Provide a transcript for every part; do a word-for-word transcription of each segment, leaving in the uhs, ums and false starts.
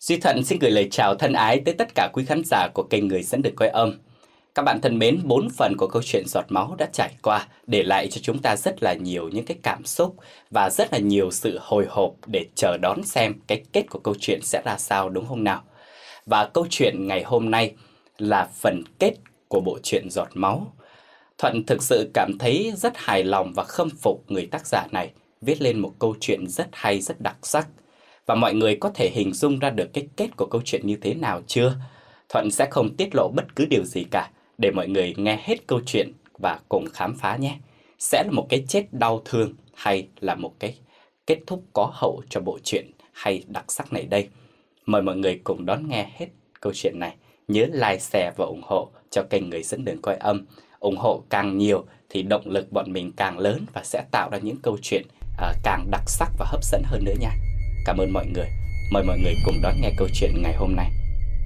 Duy Thuận xin gửi lời chào thân ái tới tất cả quý khán giả của kênh Người Dẫn Đường Coi Âm. Các bạn thân mến, bốn phần của câu chuyện Giọt Máu đã trải qua, để lại cho chúng ta rất là nhiều những cái cảm xúc và rất là nhiều sự hồi hộp để chờ đón xem cái kết của câu chuyện sẽ ra sao, đúng không nào? Và câu chuyện ngày hôm nay là phần kết của bộ truyện Giọt Máu. Thuận thực sự cảm thấy rất hài lòng và khâm phục người tác giả này, viết lên một câu chuyện rất hay, rất đặc sắc. Và mọi người có thể hình dung ra được cái kết của câu chuyện như thế nào chưa? Thuận sẽ không tiết lộ bất cứ điều gì cả, để mọi người nghe hết câu chuyện và cùng khám phá nhé. Sẽ là một cái chết đau thương hay là một cái kết thúc có hậu cho bộ truyện hay đặc sắc này đây? Mời mọi người cùng đón nghe hết câu chuyện này. Nhớ like, share và ủng hộ cho kênh Người Dẫn Đường Coi Âm. Ủng hộ càng nhiều thì động lực bọn mình càng lớn và sẽ tạo ra những câu chuyện uh, càng đặc sắc và hấp dẫn hơn nữa nha. Cảm ơn mọi người. Mời mọi người cùng đón nghe câu chuyện ngày hôm nay.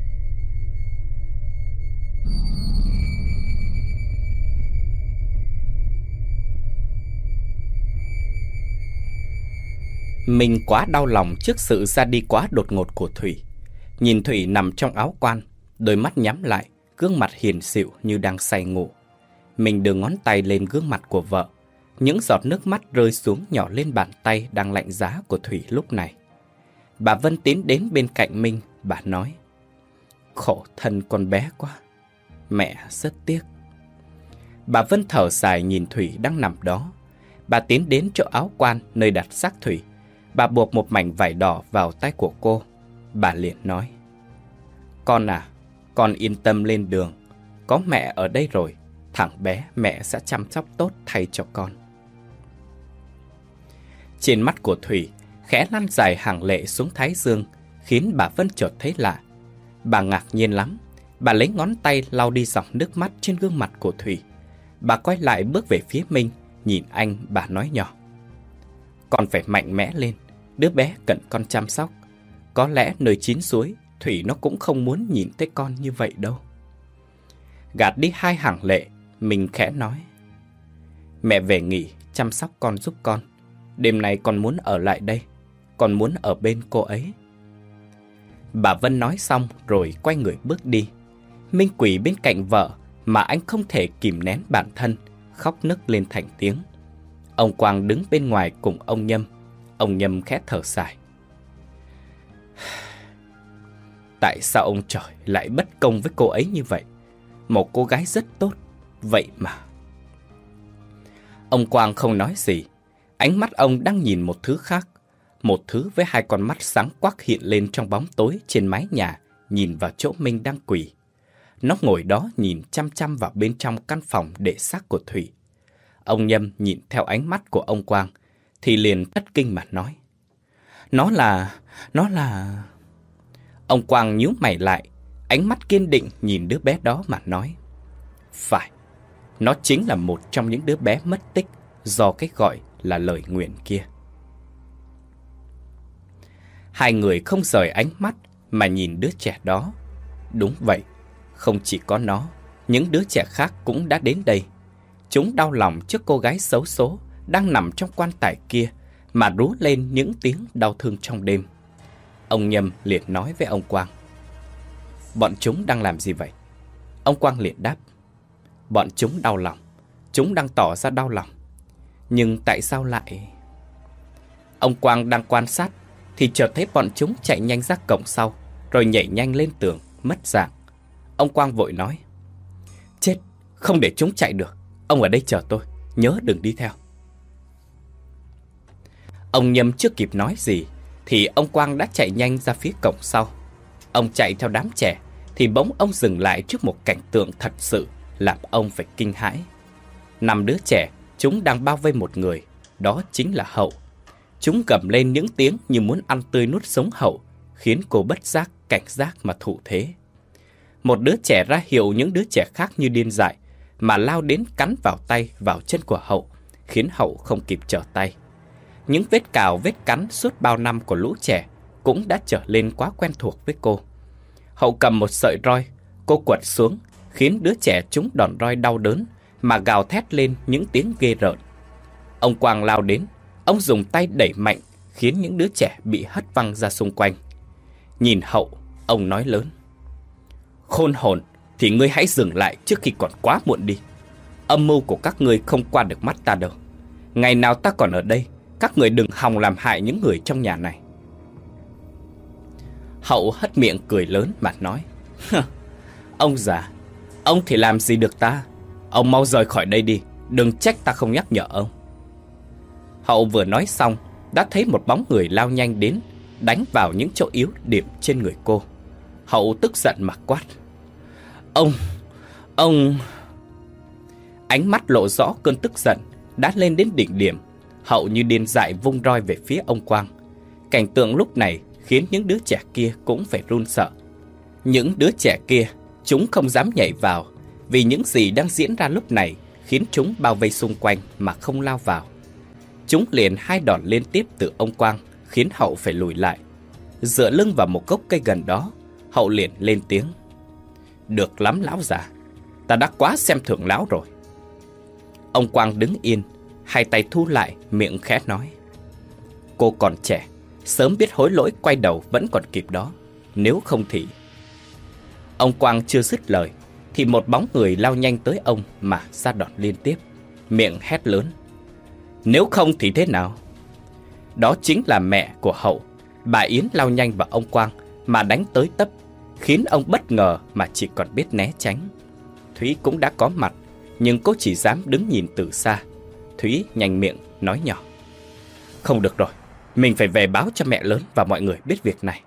Mình quá đau lòng trước sự ra đi quá đột ngột của Thủy. Nhìn Thủy nằm trong áo quan, đôi mắt nhắm lại, gương mặt hiền dịu như đang say ngủ. Mình đưa ngón tay lên gương mặt của vợ. Những giọt nước mắt rơi xuống nhỏ lên bàn tay đang lạnh giá của Thủy lúc này. Bà Vân tiến đến bên cạnh Minh, bà nói: "Khổ thân con bé quá, mẹ rất tiếc." Bà Vân thở dài nhìn Thủy đang nằm đó. Bà tiến đến chỗ áo quan nơi đặt xác Thủy. Bà buộc một mảnh vải đỏ vào tay của cô. Bà liền nói: "Con à, con yên tâm lên đường. Có mẹ ở đây rồi, thằng bé mẹ sẽ chăm sóc tốt thay cho con." Trên mắt của Thủy khẽ lăn dài hàng lệ xuống thái dương, khiến bà Vân chợt thấy lạ. Bà ngạc nhiên lắm. Bà lấy ngón tay lau đi dòng nước mắt trên gương mặt của Thủy. Bà quay lại bước về phía Minh, nhìn anh, bà nói nhỏ: "Con phải mạnh mẽ lên, đứa bé cần con chăm sóc. Có lẽ nơi chín suối, Thủy nó cũng không muốn nhìn thấy con như vậy đâu." Gạt đi hai hàng lệ, Minh khẽ nói: "Mẹ về nghỉ, chăm sóc con giúp con. Đêm nay con muốn ở lại đây, con muốn ở bên cô ấy." Bà Vân nói xong rồi quay người bước đi. Minh quỳ bên cạnh vợ mà anh không thể kìm nén bản thân, khóc nức lên thành tiếng. Ông Quang đứng bên ngoài cùng ông Nhâm. Ông Nhâm khẽ thở dài: "Tại sao ông trời lại bất công với cô ấy như vậy? Một cô gái rất tốt, vậy mà." Ông Quang không nói gì. Ánh mắt ông đang nhìn một thứ khác. Một thứ với hai con mắt sáng quắc hiện lên trong bóng tối trên mái nhà, nhìn vào chỗ Minh đang quỳ. Nó ngồi đó nhìn chăm chăm vào bên trong căn phòng để xác của Thủy. Ông Nhâm nhìn theo ánh mắt của ông Quang thì liền thất kinh mà nói: Nó là... Nó là... Ông Quang nhíu mày lại, ánh mắt kiên định nhìn đứa bé đó mà nói: "Phải, nó chính là một trong những đứa bé mất tích do cái gọi là lời nguyền kia." Hai người không rời ánh mắt mà nhìn đứa trẻ đó. Đúng vậy, không chỉ có nó, những đứa trẻ khác cũng đã đến đây. Chúng đau lòng trước cô gái xấu số đang nằm trong quan tài kia mà rú lên những tiếng đau thương trong đêm. Ông Nhâm liền nói với ông Quang: "Bọn chúng đang làm gì vậy?" Ông Quang liền đáp: "Bọn chúng đau lòng, chúng đang tỏ ra đau lòng. Nhưng tại sao lại..." Ông Quang đang quan sát thì chợt thấy bọn chúng chạy nhanh ra cổng sau, rồi nhảy nhanh lên tường, mất dạng. Ông Quang vội nói: "Chết, không để chúng chạy được. Ông ở đây chờ tôi, nhớ đừng đi theo." Ông Nhâm chưa kịp nói gì thì ông Quang đã chạy nhanh ra phía cổng sau. Ông chạy theo đám trẻ thì bỗng ông dừng lại trước một cảnh tượng thật sự làm ông phải kinh hãi. Năm đứa trẻ, chúng đang bao vây một người, đó chính là Hậu. Chúng gầm lên những tiếng như muốn ăn tươi nuốt sống Hậu, khiến cô bất giác, cảnh giác mà thủ thế. Một đứa trẻ ra hiệu những đứa trẻ khác như điên dại, mà lao đến cắn vào tay, vào chân của Hậu, khiến Hậu không kịp trở tay. Những vết cào, vết cắn suốt bao năm của lũ trẻ cũng đã trở lên quá quen thuộc với cô. Hậu cầm một sợi roi, cô quật xuống, khiến đứa trẻ trúng đòn roi đau đớn mà gào thét lên những tiếng ghê rợn. Ông Quang lao đến, ông dùng tay đẩy mạnh, khiến những đứa trẻ bị hất văng ra xung quanh. Nhìn Hậu, ông nói lớn: Khôn hồn, thì ngươi hãy dừng lại trước khi còn quá muộn đi. Âm mưu của các ngươi không qua được mắt ta đâu. Ngày nào ta còn ở đây, các người đừng hòng làm hại những người trong nhà này. Hậu hất miệng cười lớn mà nói: Ông già, ông thì làm gì được ta? Ông mau rời khỏi đây đi, đừng trách ta không nhắc nhở ông. Hậu vừa nói xong, đã thấy một bóng người lao nhanh đến, đánh vào những chỗ yếu điểm trên người cô. Hậu tức giận mà quát: Ông, ông... Ánh mắt lộ rõ cơn tức giận đã lên đến đỉnh điểm. Hậu như điên dại vung roi về phía ông Quang. Cảnh tượng lúc này khiến những đứa trẻ kia cũng phải run sợ. Những đứa trẻ kia, chúng không dám nhảy vào, vì những gì đang diễn ra lúc này khiến chúng bao vây xung quanh mà không lao vào. Chúng liền hai đòn liên tiếp từ ông Quang, khiến Hậu phải lùi lại. Dựa lưng vào một gốc cây gần đó, Hậu liền lên tiếng: Được lắm lão già, ta đã quá xem thường lão rồi. Ông Quang đứng yên, hai tay thu lại, miệng khẽ nói: Cô còn trẻ, sớm biết hối lỗi quay đầu vẫn còn kịp đó. Nếu không thì... Ông Quang chưa dứt lời thì một bóng người lao nhanh tới ông mà ra đòn liên tiếp, miệng hét lớn: Nếu không thì thế nào? Đó chính là mẹ của Hậu. Bà Yến lao nhanh vào ông Quang mà đánh tới tấp, khiến ông bất ngờ mà chỉ còn biết né tránh. Thúy cũng đã có mặt, nhưng cô chỉ dám đứng nhìn từ xa. Thúy nhanh miệng nói nhỏ: Không được rồi, mình phải về báo cho mẹ lớn và mọi người biết việc này.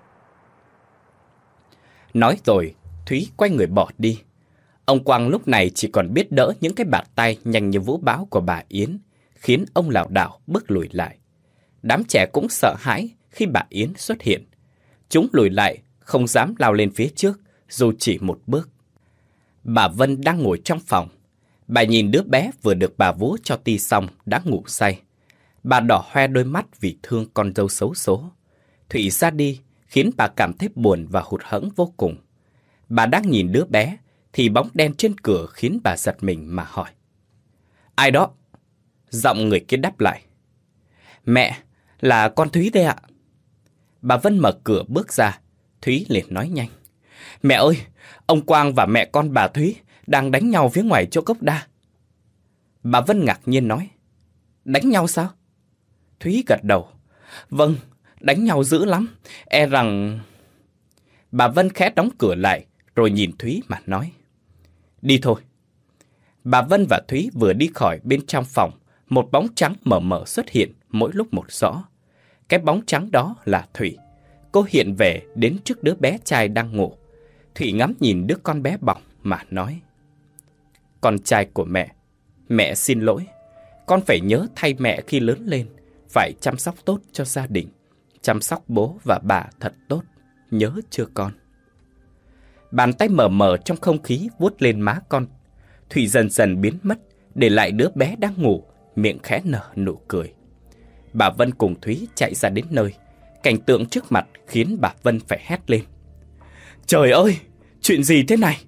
Nói rồi, Thúy quay người bỏ đi. Ông Quang lúc này chỉ còn biết đỡ những cái bạt tay nhanh như vũ bão của bà Yến, khiến ông lảo đảo bước lùi lại. Đám trẻ cũng sợ hãi khi bà Yến xuất hiện. Chúng lùi lại, không dám lao lên phía trước, dù chỉ một bước. Bà Vân đang ngồi trong phòng. Bà nhìn đứa bé vừa được bà vú cho ti xong đã ngủ say. Bà đỏ hoe đôi mắt vì thương con dâu xấu số. Thủy ra đi khiến bà cảm thấy buồn và hụt hẫng vô cùng. Bà đang nhìn đứa bé thì bóng đen trên cửa khiến bà giật mình mà hỏi: Ai đó? Giọng người kia đáp lại: Mẹ, là con Thúy đây ạ. Bà Vân mở cửa bước ra. Thúy liền nói nhanh: Mẹ ơi, ông Quang và mẹ con bà Thúy đang đánh nhau phía ngoài chỗ gốc đa. Bà Vân ngạc nhiên nói: Đánh nhau sao? Thúy gật đầu: Vâng, đánh nhau dữ lắm, e rằng... Bà Vân khẽ đóng cửa lại rồi nhìn Thúy mà nói: Đi thôi. Bà Vân và Thúy vừa đi khỏi bên trong phòng, một bóng trắng mờ mờ xuất hiện mỗi lúc một rõ. Cái bóng trắng đó là Thủy. Cô hiện về đến trước đứa bé trai đang ngủ. Thủy ngắm nhìn đứa con bé bỏng mà nói: Con trai của mẹ, mẹ xin lỗi. Con phải nhớ thay mẹ khi lớn lên, phải chăm sóc tốt cho gia đình, chăm sóc bố và bà thật tốt, nhớ chưa con? Bàn tay mờ mờ trong không khí vuốt lên má con. Thủy dần dần biến mất, để lại đứa bé đang ngủ, miệng khẽ nở nụ cười. Bà Vân cùng Thúy chạy ra đến nơi. Cảnh tượng trước mặt khiến bà Vân phải hét lên: Trời ơi, chuyện gì thế này?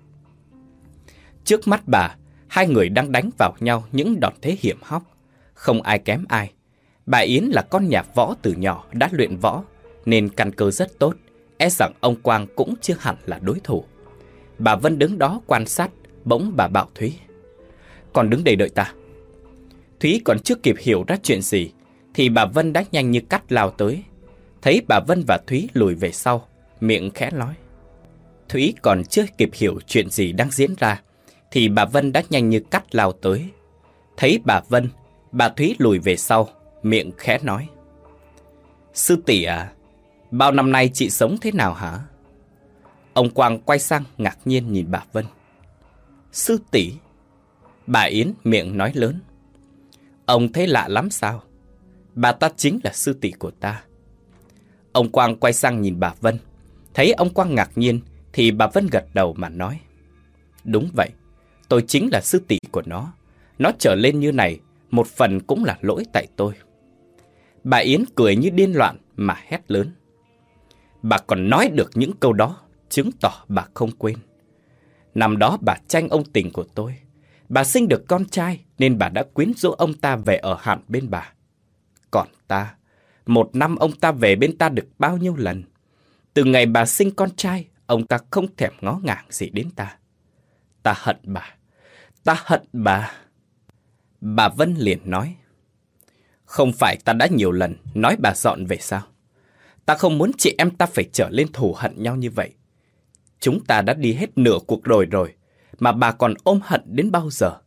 Trước mắt bà, hai người đang đánh vào nhau những đòn thế hiểm hóc. Không ai kém ai. Bà Yến là con nhà võ từ nhỏ đã luyện võ, nên căn cơ rất tốt. E rằng ông Quang cũng chưa hẳn là đối thủ. Bà Vân đứng đó quan sát. Bỗng bà bảo Thúy: Con đứng đây đợi ta. Thúy còn chưa kịp hiểu ra chuyện gì thì bà Vân đã nhanh như cắt lao tới. Thấy bà Vân và Thúy lùi về sau, miệng khẽ nói. Thúy còn chưa kịp hiểu chuyện gì đang diễn ra thì bà Vân đã nhanh như cắt lao tới. Thấy bà Vân, bà Thúy lùi về sau, miệng khẽ nói: Sư tỷ à, bao năm nay chị sống thế nào hả? Ông Quang quay sang ngạc nhiên nhìn bà Vân. Sư tỷ? Bà Yến miệng nói lớn. Ông thấy lạ lắm sao? Bà ta chính là sư tỷ của ta. Ông Quang quay sang nhìn bà Vân. Thấy ông Quang ngạc nhiên thì bà Vân gật đầu mà nói: Đúng vậy, tôi chính là sư tỷ của nó. Nó trở lên như này, một phần cũng là lỗi tại tôi. Bà Yến cười như điên loạn mà hét lớn. Bà còn nói được những câu đó, chứng tỏ bà không quên. Năm đó bà tranh ông tình của tôi. Bà sinh được con trai nên bà đã quyến rũ ông ta về ở hẳn bên bà. Còn ta, một năm ông ta về bên ta được bao nhiêu lần? Từ ngày bà sinh con trai, ông ta không thèm ngó ngàng gì đến ta. Ta hận bà, ta hận bà. Bà Vân liền nói, không phải ta đã nhiều lần nói bà dọn về sao? Ta không muốn chị em ta phải trở lên thù hận nhau như vậy. Chúng ta đã đi hết nửa cuộc đời rồi, mà bà còn ôm hận đến bao giờ?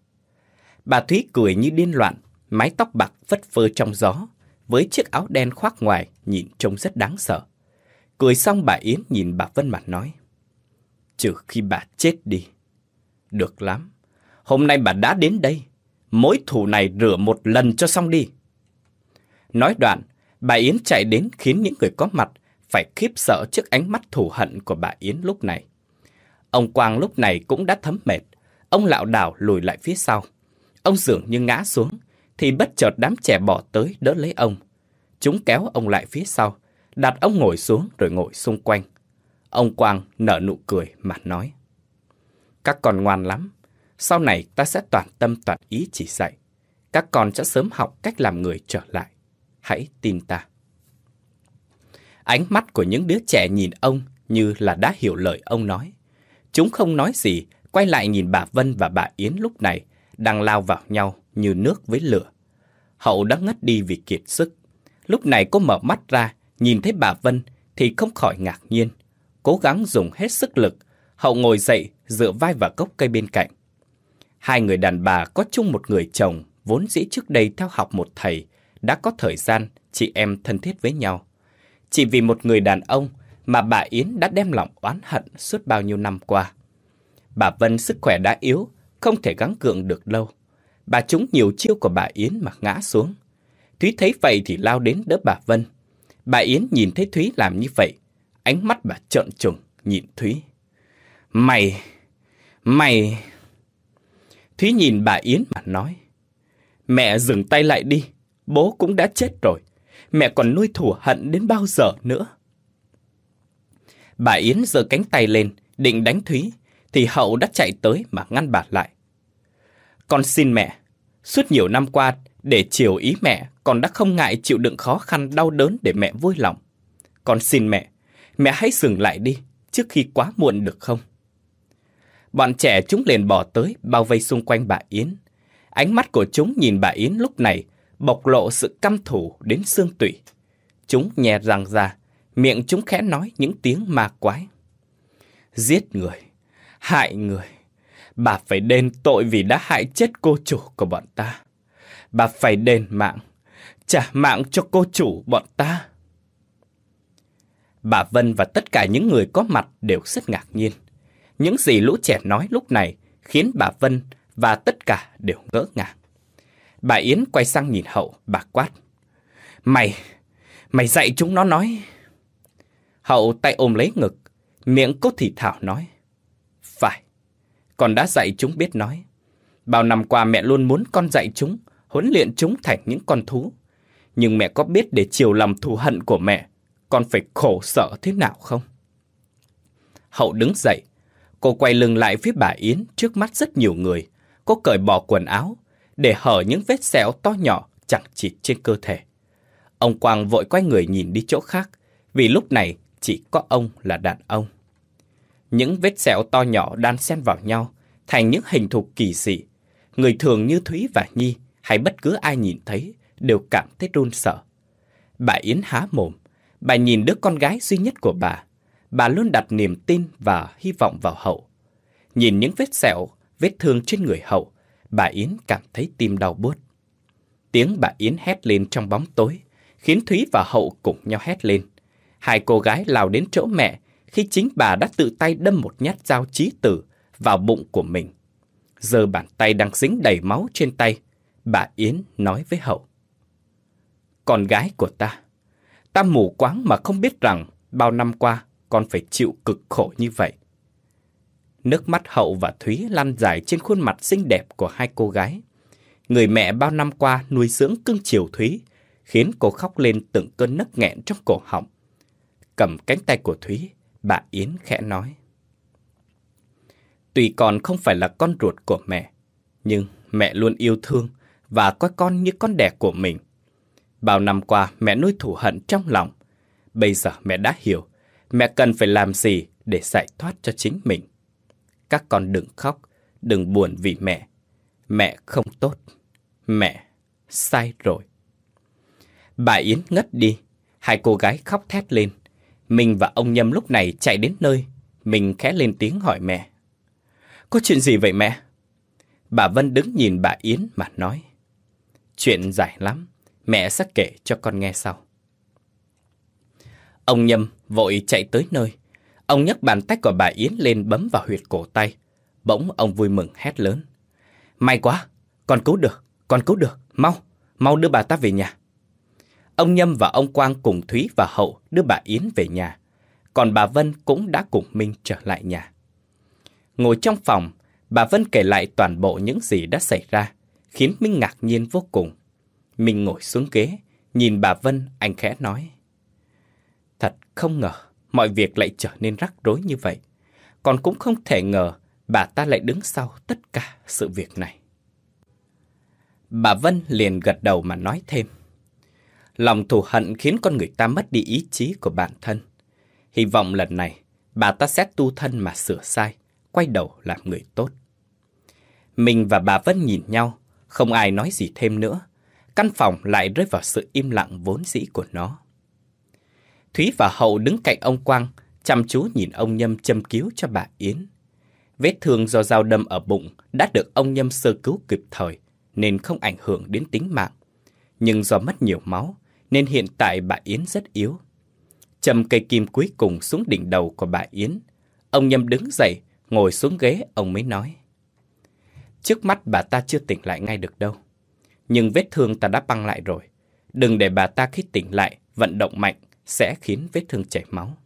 Bà Thúy cười như điên loạn, mái tóc bạc phất phơ trong gió, với chiếc áo đen khoác ngoài nhìn trông rất đáng sợ. Cười xong bà Yến nhìn bà Vân mà nói, trừ khi bà chết đi. Được lắm, hôm nay bà đã đến đây, mối thù này rửa một lần cho xong đi. Nói đoạn, bà Yến chạy đến khiến những người có mặt phải khiếp sợ trước ánh mắt thù hận của bà Yến lúc này. Ông Quang lúc này cũng đã thấm mệt, ông lảo đảo lùi lại phía sau. Ông dường như ngã xuống, thì bất chợt đám trẻ bỏ tới đỡ lấy ông. Chúng kéo ông lại phía sau, đặt ông ngồi xuống rồi ngồi xung quanh. Ông Quang nở nụ cười mà nói, các con ngoan lắm, sau này ta sẽ toàn tâm toàn ý chỉ dạy. Các con sẽ sớm học cách làm người trở lại. Hãy tin ta. Ánh mắt của những đứa trẻ nhìn ông như là đã hiểu lời ông nói. Chúng không nói gì, quay lại nhìn bà Vân và bà Yến lúc này đang lao vào nhau như nước với lửa. Hậu đã ngất đi vì kiệt sức. Lúc này cô mở mắt ra, nhìn thấy bà Vân thì không khỏi ngạc nhiên. Cố gắng dùng hết sức lực, Hậu ngồi dậy dựa vai vào gốc cây bên cạnh. Hai người đàn bà có chung một người chồng, vốn dĩ trước đây theo học một thầy, đã có thời gian chị em thân thiết với nhau. Chỉ vì một người đàn ông mà bà Yến đã đem lòng oán hận suốt bao nhiêu năm qua. Bà Vân sức khỏe đã yếu, không thể gắng gượng được lâu. Bà trúng nhiều chiêu của bà Yến mà ngã xuống. Thúy thấy vậy thì lao đến đỡ bà Vân. Bà Yến nhìn thấy Thúy làm như vậy, ánh mắt bà trợn trừng nhìn Thúy. Mày, mày... Thúy nhìn bà Yến mà nói, mẹ dừng tay lại đi, bố cũng đã chết rồi. Mẹ còn nuôi thù hận đến bao giờ nữa? Bà Yến giơ cánh tay lên, định đánh Thúy, thì Hậu đã chạy tới mà ngăn bà lại. Con xin mẹ, suốt nhiều năm qua, để chiều ý mẹ, con đã không ngại chịu đựng khó khăn đau đớn để mẹ vui lòng. Con xin mẹ, mẹ hãy dừng lại đi, trước khi quá muộn được không? Bọn trẻ chúng liền bỏ tới, bao vây xung quanh bà Yến. Ánh mắt của chúng nhìn bà Yến lúc này bộc lộ sự căm thù đến xương tủy. Chúng nhè răng ra, miệng chúng khẽ nói những tiếng ma quái. Giết người, hại người, bà phải đền tội vì đã hại chết cô chủ của bọn ta. Bà phải đền mạng, trả mạng cho cô chủ bọn ta. Bà Vân và tất cả những người có mặt đều rất ngạc nhiên. Những gì lũ trẻ nói lúc này khiến bà Vân và tất cả đều ngỡ ngàng. Bà Yến quay sang nhìn Hậu, bà quát. Mày, mày dạy chúng nó nói. Hậu tay ôm lấy ngực, miệng cô thì thào nói. Phải, con đã dạy chúng biết nói. Bao năm qua mẹ luôn muốn con dạy chúng, huấn luyện chúng thành những con thú. Nhưng mẹ có biết để chiều lòng thù hận của mẹ, con phải khổ sở thế nào không? Hậu đứng dậy, cô quay lưng lại phía bà Yến trước mắt rất nhiều người. Cô cởi bỏ quần áo, để hở những vết sẹo to nhỏ chẳng chịt trên cơ thể. Ông Quang vội quay người nhìn đi chỗ khác, vì lúc này chỉ có ông là đàn ông. Những vết sẹo to nhỏ đan xen vào nhau, thành những hình thù kỳ dị. Người thường như Thúy và Nhi, hay bất cứ ai nhìn thấy, đều cảm thấy run sợ. Bà Yến há mồm, bà nhìn đứa con gái duy nhất của bà. Bà luôn đặt niềm tin và hy vọng vào Hậu. Nhìn những vết sẹo, vết thương trên người Hậu, bà Yến cảm thấy tim đau buốt. Tiếng bà Yến hét lên trong bóng tối, khiến Thúy và Hậu cùng nhau hét lên. Hai cô gái lao đến chỗ mẹ khi chính bà đã tự tay đâm một nhát dao chí tử vào bụng của mình. Giờ bàn tay đang dính đầy máu trên tay, bà Yến nói với Hậu. Con gái của ta, ta mù quáng mà không biết rằng bao năm qua con phải chịu cực khổ như vậy. Nước mắt Hậu và Thúy lăn dài trên khuôn mặt xinh đẹp của hai cô gái. Người mẹ bao năm qua nuôi dưỡng cưng chiều Thúy, khiến cô khóc lên từng cơn nấc nghẹn trong cổ họng. Cầm cánh tay của Thúy, bà Yến khẽ nói. Tuy con không phải là con ruột của mẹ, nhưng mẹ luôn yêu thương và coi con như con đẻ của mình. Bao năm qua mẹ nuôi thù hận trong lòng. Bây giờ mẹ đã hiểu, mẹ cần phải làm gì để giải thoát cho chính mình. Các con đừng khóc, đừng buồn vì mẹ. Mẹ không tốt. Mẹ sai rồi. Bà Yến ngất đi. Hai cô gái khóc thét lên. Mình và ông Nhâm lúc này chạy đến nơi. Mình khẽ lên tiếng hỏi mẹ. Có chuyện gì vậy mẹ? Bà Vân đứng nhìn bà Yến mà nói. Chuyện dài lắm, mẹ sẽ kể cho con nghe sau. Ông Nhâm vội chạy tới nơi. Ông nhấc bàn tay của bà Yến lên bấm vào huyệt cổ tay. Bỗng ông vui mừng hét lớn. May quá, con cứu được, con cứu được, mau, mau đưa bà ta về nhà. Ông Nhâm và ông Quang cùng Thúy và Hậu đưa bà Yến về nhà. Còn bà Vân cũng đã cùng Minh trở lại nhà. Ngồi trong phòng, bà Vân kể lại toàn bộ những gì đã xảy ra, khiến Minh ngạc nhiên vô cùng. Minh ngồi xuống ghế, nhìn bà Vân, anh khẽ nói. Thật không ngờ, mọi việc lại trở nên rắc rối như vậy. Còn cũng không thể ngờ bà ta lại đứng sau tất cả sự việc này. Bà Vân liền gật đầu mà nói thêm. Lòng thù hận khiến con người ta mất đi ý chí của bản thân. Hy vọng lần này bà ta sẽ tu thân mà sửa sai, quay đầu làm người tốt. Mình và bà Vân nhìn nhau, không ai nói gì thêm nữa. Căn phòng lại rơi vào sự im lặng vốn dĩ của nó. Thúy và Hậu đứng cạnh ông Quang, chăm chú nhìn ông Nhâm châm cứu cho bà Yến. Vết thương do dao đâm ở bụng đã được ông Nhâm sơ cứu kịp thời, nên không ảnh hưởng đến tính mạng. Nhưng do mất nhiều máu, nên hiện tại bà Yến rất yếu. Châm cây kim cuối cùng xuống đỉnh đầu của bà Yến. Ông Nhâm đứng dậy, ngồi xuống ghế, ông mới nói. Trước mắt bà ta chưa tỉnh lại ngay được đâu. Nhưng vết thương ta đã băng lại rồi. Đừng để bà ta khi tỉnh lại, vận động mạnh, sẽ khiến vết thương chảy máu.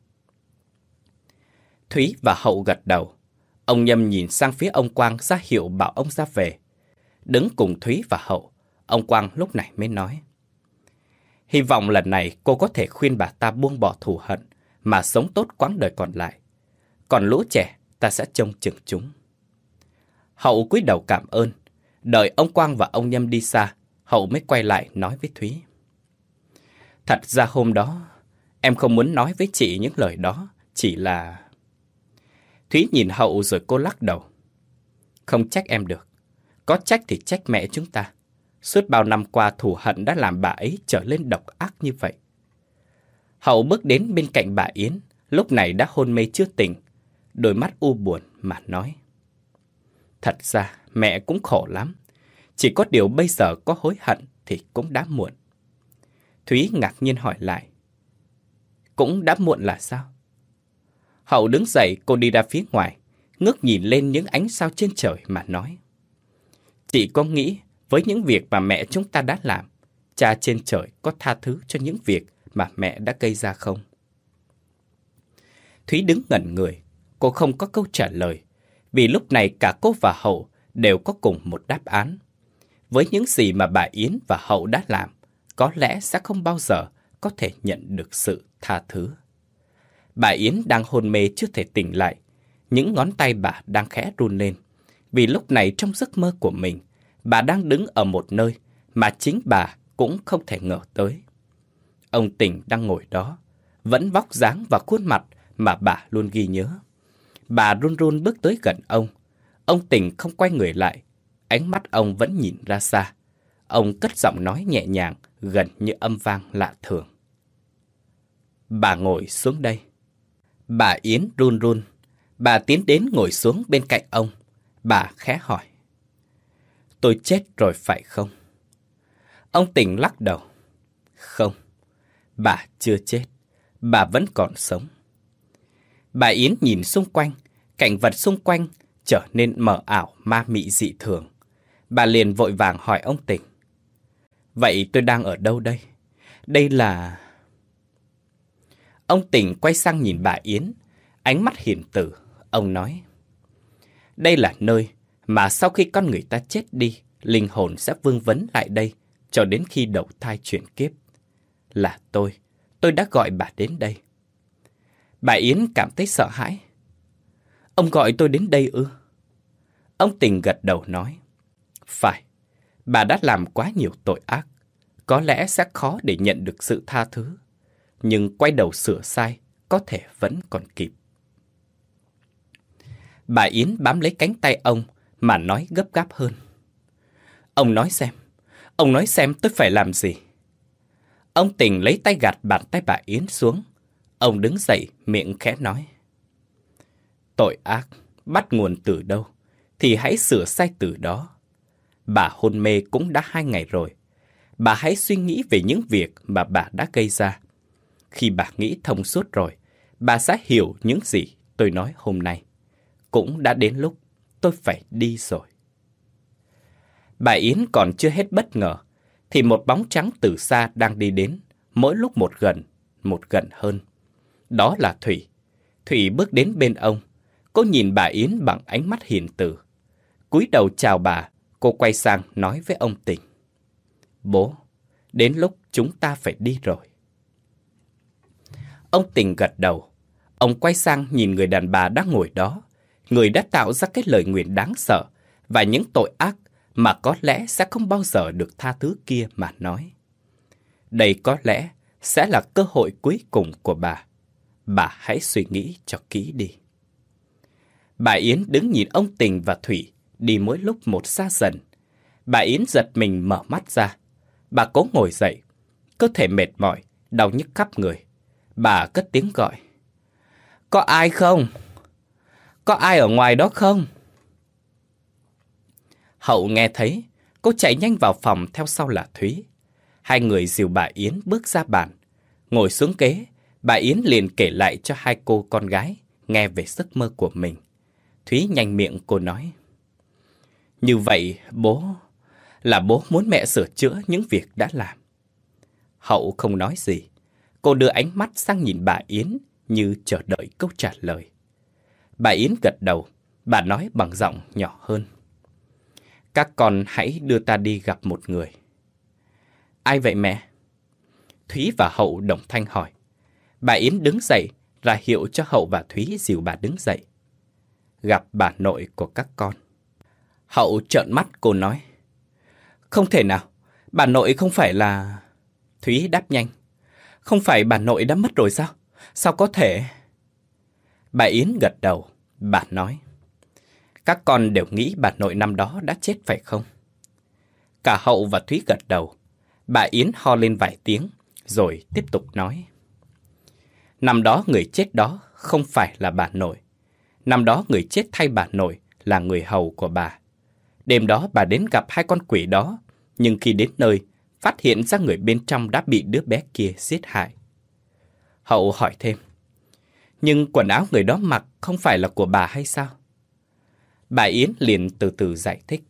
Thúy và Hậu gật đầu. Ông Nhâm nhìn sang phía ông Quang ra hiệu bảo ông ra về. Đứng cùng Thúy và Hậu, ông Quang lúc này mới nói. Hy vọng lần này cô có thể khuyên bà ta buông bỏ thù hận, mà sống tốt quãng đời còn lại. Còn lũ trẻ, ta sẽ trông chừng chúng. Hậu cúi đầu cảm ơn. Đợi ông Quang và ông Nhâm đi xa, Hậu mới quay lại nói với Thúy. Thật ra hôm đó, em không muốn nói với chị những lời đó, chỉ là... Thúy nhìn Hậu rồi cô lắc đầu. Không trách em được. Có trách thì trách mẹ chúng ta. Suốt bao năm qua thù hận đã làm bà ấy trở lên độc ác như vậy. Hậu bước đến bên cạnh bà Yến, lúc này đã hôn mê chưa tỉnh. Đôi mắt u buồn mà nói. Thật ra mẹ cũng khổ lắm. Chỉ có điều bây giờ có hối hận thì cũng đã muộn. Thúy ngạc nhiên hỏi lại. Cũng đã muộn là sao? Hậu đứng dậy, cô đi ra phía ngoài, ngước nhìn lên những ánh sao trên trời mà nói. Chị có nghĩ với những việc mà mẹ chúng ta đã làm, Cha trên trời có tha thứ cho những việc mà mẹ đã gây ra không? Thúy đứng ngẩn người, cô không có câu trả lời, vì lúc này cả cô và Hậu đều có cùng một đáp án. Với những gì mà bà Yến và Hậu đã làm, có lẽ sẽ không bao giờ có thể nhận được sự tha thứ. Bà Yến đang hôn mê chưa thể tỉnh lại, những ngón tay bà đang khẽ run lên, vì lúc này trong giấc mơ của mình, bà đang đứng ở một nơi mà chính bà cũng không thể ngờ tới. Ông Tỉnh đang ngồi đó, vẫn vóc dáng và khuôn mặt mà bà luôn ghi nhớ. Bà run run bước tới gần ông. Ông Tỉnh không quay người lại, ánh mắt ông vẫn nhìn ra xa. Ông cất giọng nói nhẹ nhàng, gần như âm vang lạ thường. Bà ngồi xuống đây. Bà Yến run run. Bà tiến đến ngồi xuống bên cạnh ông. Bà khẽ hỏi. Tôi chết rồi phải không? Ông Tỉnh lắc đầu. Không, bà chưa chết. Bà vẫn còn sống. Bà Yến nhìn xung quanh. Cảnh vật xung quanh trở nên mờ ảo, ma mị dị thường. Bà liền vội vàng hỏi ông Tỉnh. Vậy tôi đang ở đâu đây? Đây là... Ông Tỉnh quay sang nhìn bà Yến, ánh mắt hiền từ. Ông nói, đây là nơi mà sau khi con người ta chết đi, linh hồn sẽ vương vấn lại đây cho đến khi đầu thai chuyển kiếp. Là tôi, tôi đã gọi bà đến đây. Bà Yến cảm thấy sợ hãi. Ông gọi tôi đến đây ư? Ông Tỉnh gật đầu nói, phải, bà đã làm quá nhiều tội ác, có lẽ sẽ khó để nhận được sự tha thứ. Nhưng quay đầu sửa sai có thể vẫn còn kịp. Bà Yến bám lấy cánh tay ông mà nói gấp gáp hơn. Ông nói xem, ông nói xem tôi phải làm gì. Ông Tình lấy tay gạt bàn tay bà Yến xuống. Ông đứng dậy, miệng khẽ nói. Tội ác bắt nguồn từ đâu thì hãy sửa sai từ đó. Bà hôn mê cũng đã hai ngày rồi. Bà hãy suy nghĩ về những việc mà bà đã gây ra. Khi bà nghĩ thông suốt rồi, bà sẽ hiểu những gì tôi nói hôm nay. Cũng đã đến lúc tôi phải đi rồi. Bà Yến còn chưa hết bất ngờ, thì một bóng trắng từ xa đang đi đến, mỗi lúc một gần, một gần hơn. Đó là Thủy. Thủy bước đến bên ông. Cô nhìn bà Yến bằng ánh mắt hiền từ. Cúi đầu chào bà, cô quay sang nói với ông Tình. Bố, đến lúc chúng ta phải đi rồi. Ông Tình gật đầu. Ông quay sang nhìn người đàn bà đang ngồi đó, người đã tạo ra cái lời nguyền đáng sợ và những tội ác mà có lẽ sẽ không bao giờ được tha thứ kia mà nói. Đây có lẽ sẽ là cơ hội cuối cùng của bà. Bà hãy suy nghĩ cho kỹ đi. Bà Yến đứng nhìn ông Tình và Thủy đi mỗi lúc một xa dần. Bà Yến giật mình mở mắt ra. Bà cố ngồi dậy, cơ thể mệt mỏi, đau nhức khắp người. Bà cất tiếng gọi. Có ai không? Có ai ở ngoài đó không? Hậu nghe thấy, cô chạy nhanh vào phòng theo sau là Thúy. Hai người dìu bà Yến bước ra bàn. Ngồi xuống ghế, bà Yến liền kể lại cho hai cô con gái nghe về giấc mơ của mình. Thúy nhanh miệng cô nói. Như vậy bố, là bố muốn mẹ sửa chữa những việc đã làm. Hậu không nói gì. Cô đưa ánh mắt sang nhìn bà Yến như chờ đợi câu trả lời. Bà Yến gật đầu, bà nói bằng giọng nhỏ hơn. Các con hãy đưa ta đi gặp một người. Ai vậy mẹ? Thúy và Hậu đồng thanh hỏi. Bà Yến đứng dậy, ra hiệu cho Hậu và Thúy dìu bà đứng dậy. Gặp bà nội của các con. Hậu trợn mắt cô nói. Không thể nào, bà nội không phải là... Thúy đáp nhanh. Không phải bà nội đã mất rồi sao? Sao có thể? Bà Yến gật đầu, bà nói. Các con đều nghĩ bà nội năm đó đã chết phải không? Cả Hậu và Thúy gật đầu. Bà Yến ho lên vài tiếng, rồi tiếp tục nói. Năm đó người chết đó không phải là bà nội. Năm đó người chết thay bà nội là người hầu của bà. Đêm đó bà đến gặp hai con quỷ đó, nhưng khi đến nơi, phát hiện ra người bên trong đã bị đứa bé kia giết hại. Hậu hỏi thêm. Nhưng quần áo người đó mặc không phải là của bà hay sao? Bà Yến liền từ từ giải thích.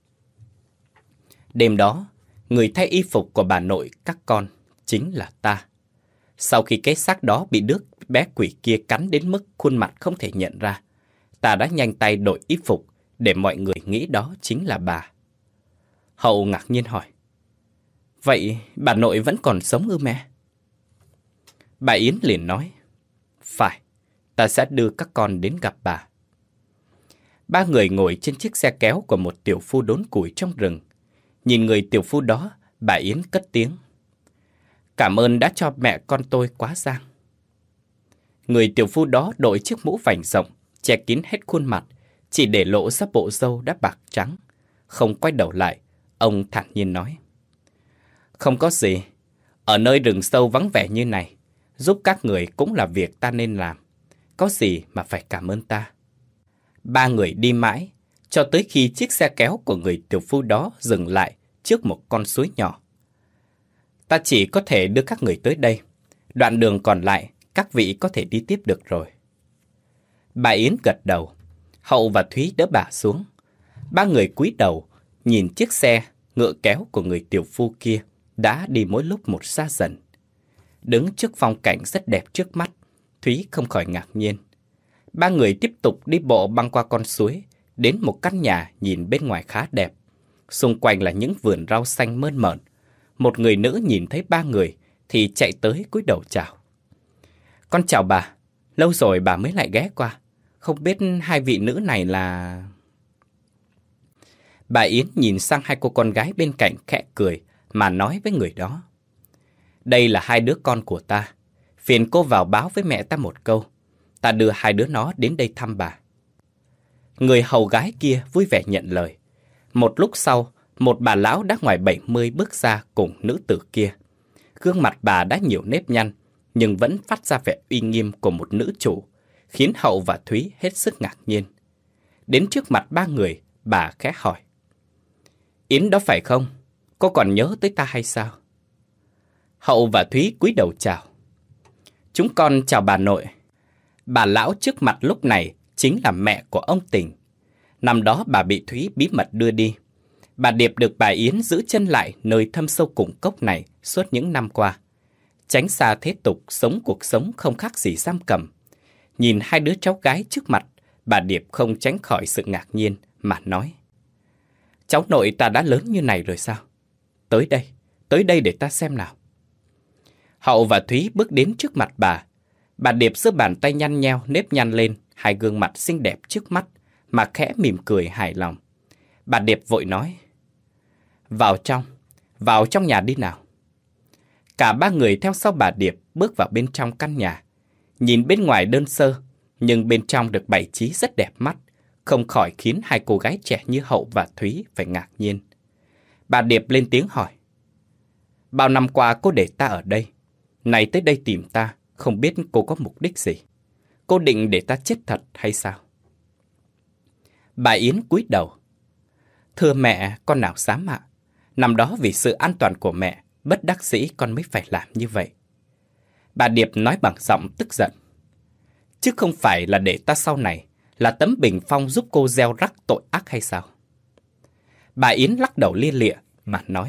Đêm đó, người thay y phục của bà nội các con chính là ta. Sau khi cái xác đó bị đứa bé quỷ kia cắn đến mức khuôn mặt không thể nhận ra, ta đã nhanh tay đổi y phục để mọi người nghĩ đó chính là bà. Hậu ngạc nhiên hỏi. Vậy bà nội vẫn còn sống ư mẹ? Bà Yến liền nói. Phải, ta sẽ đưa các con đến gặp bà. Ba người ngồi trên chiếc xe kéo của một tiểu phu đốn củi trong rừng. Nhìn người tiểu phu đó, bà Yến cất tiếng. Cảm ơn đã cho mẹ con tôi quá giang. Người tiểu phu đó đội chiếc mũ vành rộng, che kín hết khuôn mặt, chỉ để lộ ra bộ râu đã bạc trắng. Không quay đầu lại, ông thản nhiên nói. Không có gì, ở nơi rừng sâu vắng vẻ như này, giúp các người cũng là việc ta nên làm. Có gì mà phải cảm ơn ta. Ba người đi mãi, cho tới khi chiếc xe kéo của người tiểu phu đó dừng lại trước một con suối nhỏ. Ta chỉ có thể đưa các người tới đây. Đoạn đường còn lại, các vị có thể đi tiếp được rồi. Bà Yến gật đầu. Hậu và Thúy đỡ bà xuống. Ba người cúi đầu, nhìn chiếc xe ngựa kéo của người tiểu phu kia đã đi mỗi lúc một xa dần. Đứng trước phong cảnh rất đẹp trước mắt, Thúy không khỏi ngạc nhiên. Ba người tiếp tục đi bộ băng qua con suối, đến một căn nhà nhìn bên ngoài khá đẹp. Xung quanh là những vườn rau xanh mơn mởn. Một người nữ nhìn thấy ba người thì chạy tới cúi đầu chào. Con chào bà, lâu rồi bà mới lại ghé qua. Không biết hai vị nữ này là... Bà Yến nhìn sang hai cô con gái bên cạnh khẽ cười mà nói với người đó. Đây là hai đứa con của ta, Phiền cô vào báo với mẹ ta một câu. Ta đưa hai đứa nó đến đây thăm bà. Người hầu gái kia vui vẻ nhận lời. Một lúc sau, một bà lão đã ngoài bảy mươi bước ra cùng nữ tử kia. Gương mặt bà đã nhiều nếp nhăn, nhưng vẫn phát ra vẻ uy nghiêm của một nữ chủ, khiến Hậu và Thúy hết sức ngạc nhiên. Đến trước mặt ba người, bà khẽ hỏi. Yến đó phải không? Cô còn nhớ tới ta hay sao? Hậu và Thúy cúi đầu chào. Chúng con chào bà nội. Bà lão trước mặt lúc này chính là mẹ của ông Tình. Năm đó bà bị Thúy bí mật đưa đi. Bà Điệp được bà Yến giữ chân lại nơi thâm sâu cùng cốc này suốt những năm qua. Tránh xa thế tục, sống cuộc sống không khác gì giam cầm. Nhìn hai đứa cháu gái trước mặt, bà Điệp không tránh khỏi sự ngạc nhiên mà nói. Cháu nội ta đã lớn như này rồi sao? Tới đây, tới đây để ta xem nào. Hậu và Thúy bước đến trước mặt bà. Bà Điệp giơ bàn tay nhăn nheo nếp nhăn lên hai gương mặt xinh đẹp trước mắt mà khẽ mỉm cười hài lòng. Bà Điệp vội nói. Vào trong, vào trong nhà đi nào. Cả ba người theo sau bà Điệp bước vào bên trong căn nhà. Nhìn bên ngoài đơn sơ, nhưng bên trong được bày trí rất đẹp mắt, không khỏi khiến hai cô gái trẻ như Hậu và Thúy phải ngạc nhiên. Bà Điệp lên tiếng hỏi. Bao năm qua cô để ta ở đây, nay tới đây tìm ta, không biết cô có mục đích gì? Cô định để ta chết thật hay sao? Bà Yến cúi đầu. Thưa mẹ, con nào dám ạ. Năm đó vì sự an toàn của mẹ, bất đắc dĩ con mới phải làm như vậy. Bà Điệp nói bằng giọng tức giận. Chứ không phải là để ta sau này là tấm bình phong giúp cô gieo rắc tội ác hay sao? Bà Yến lắc đầu lia lịa mà nói.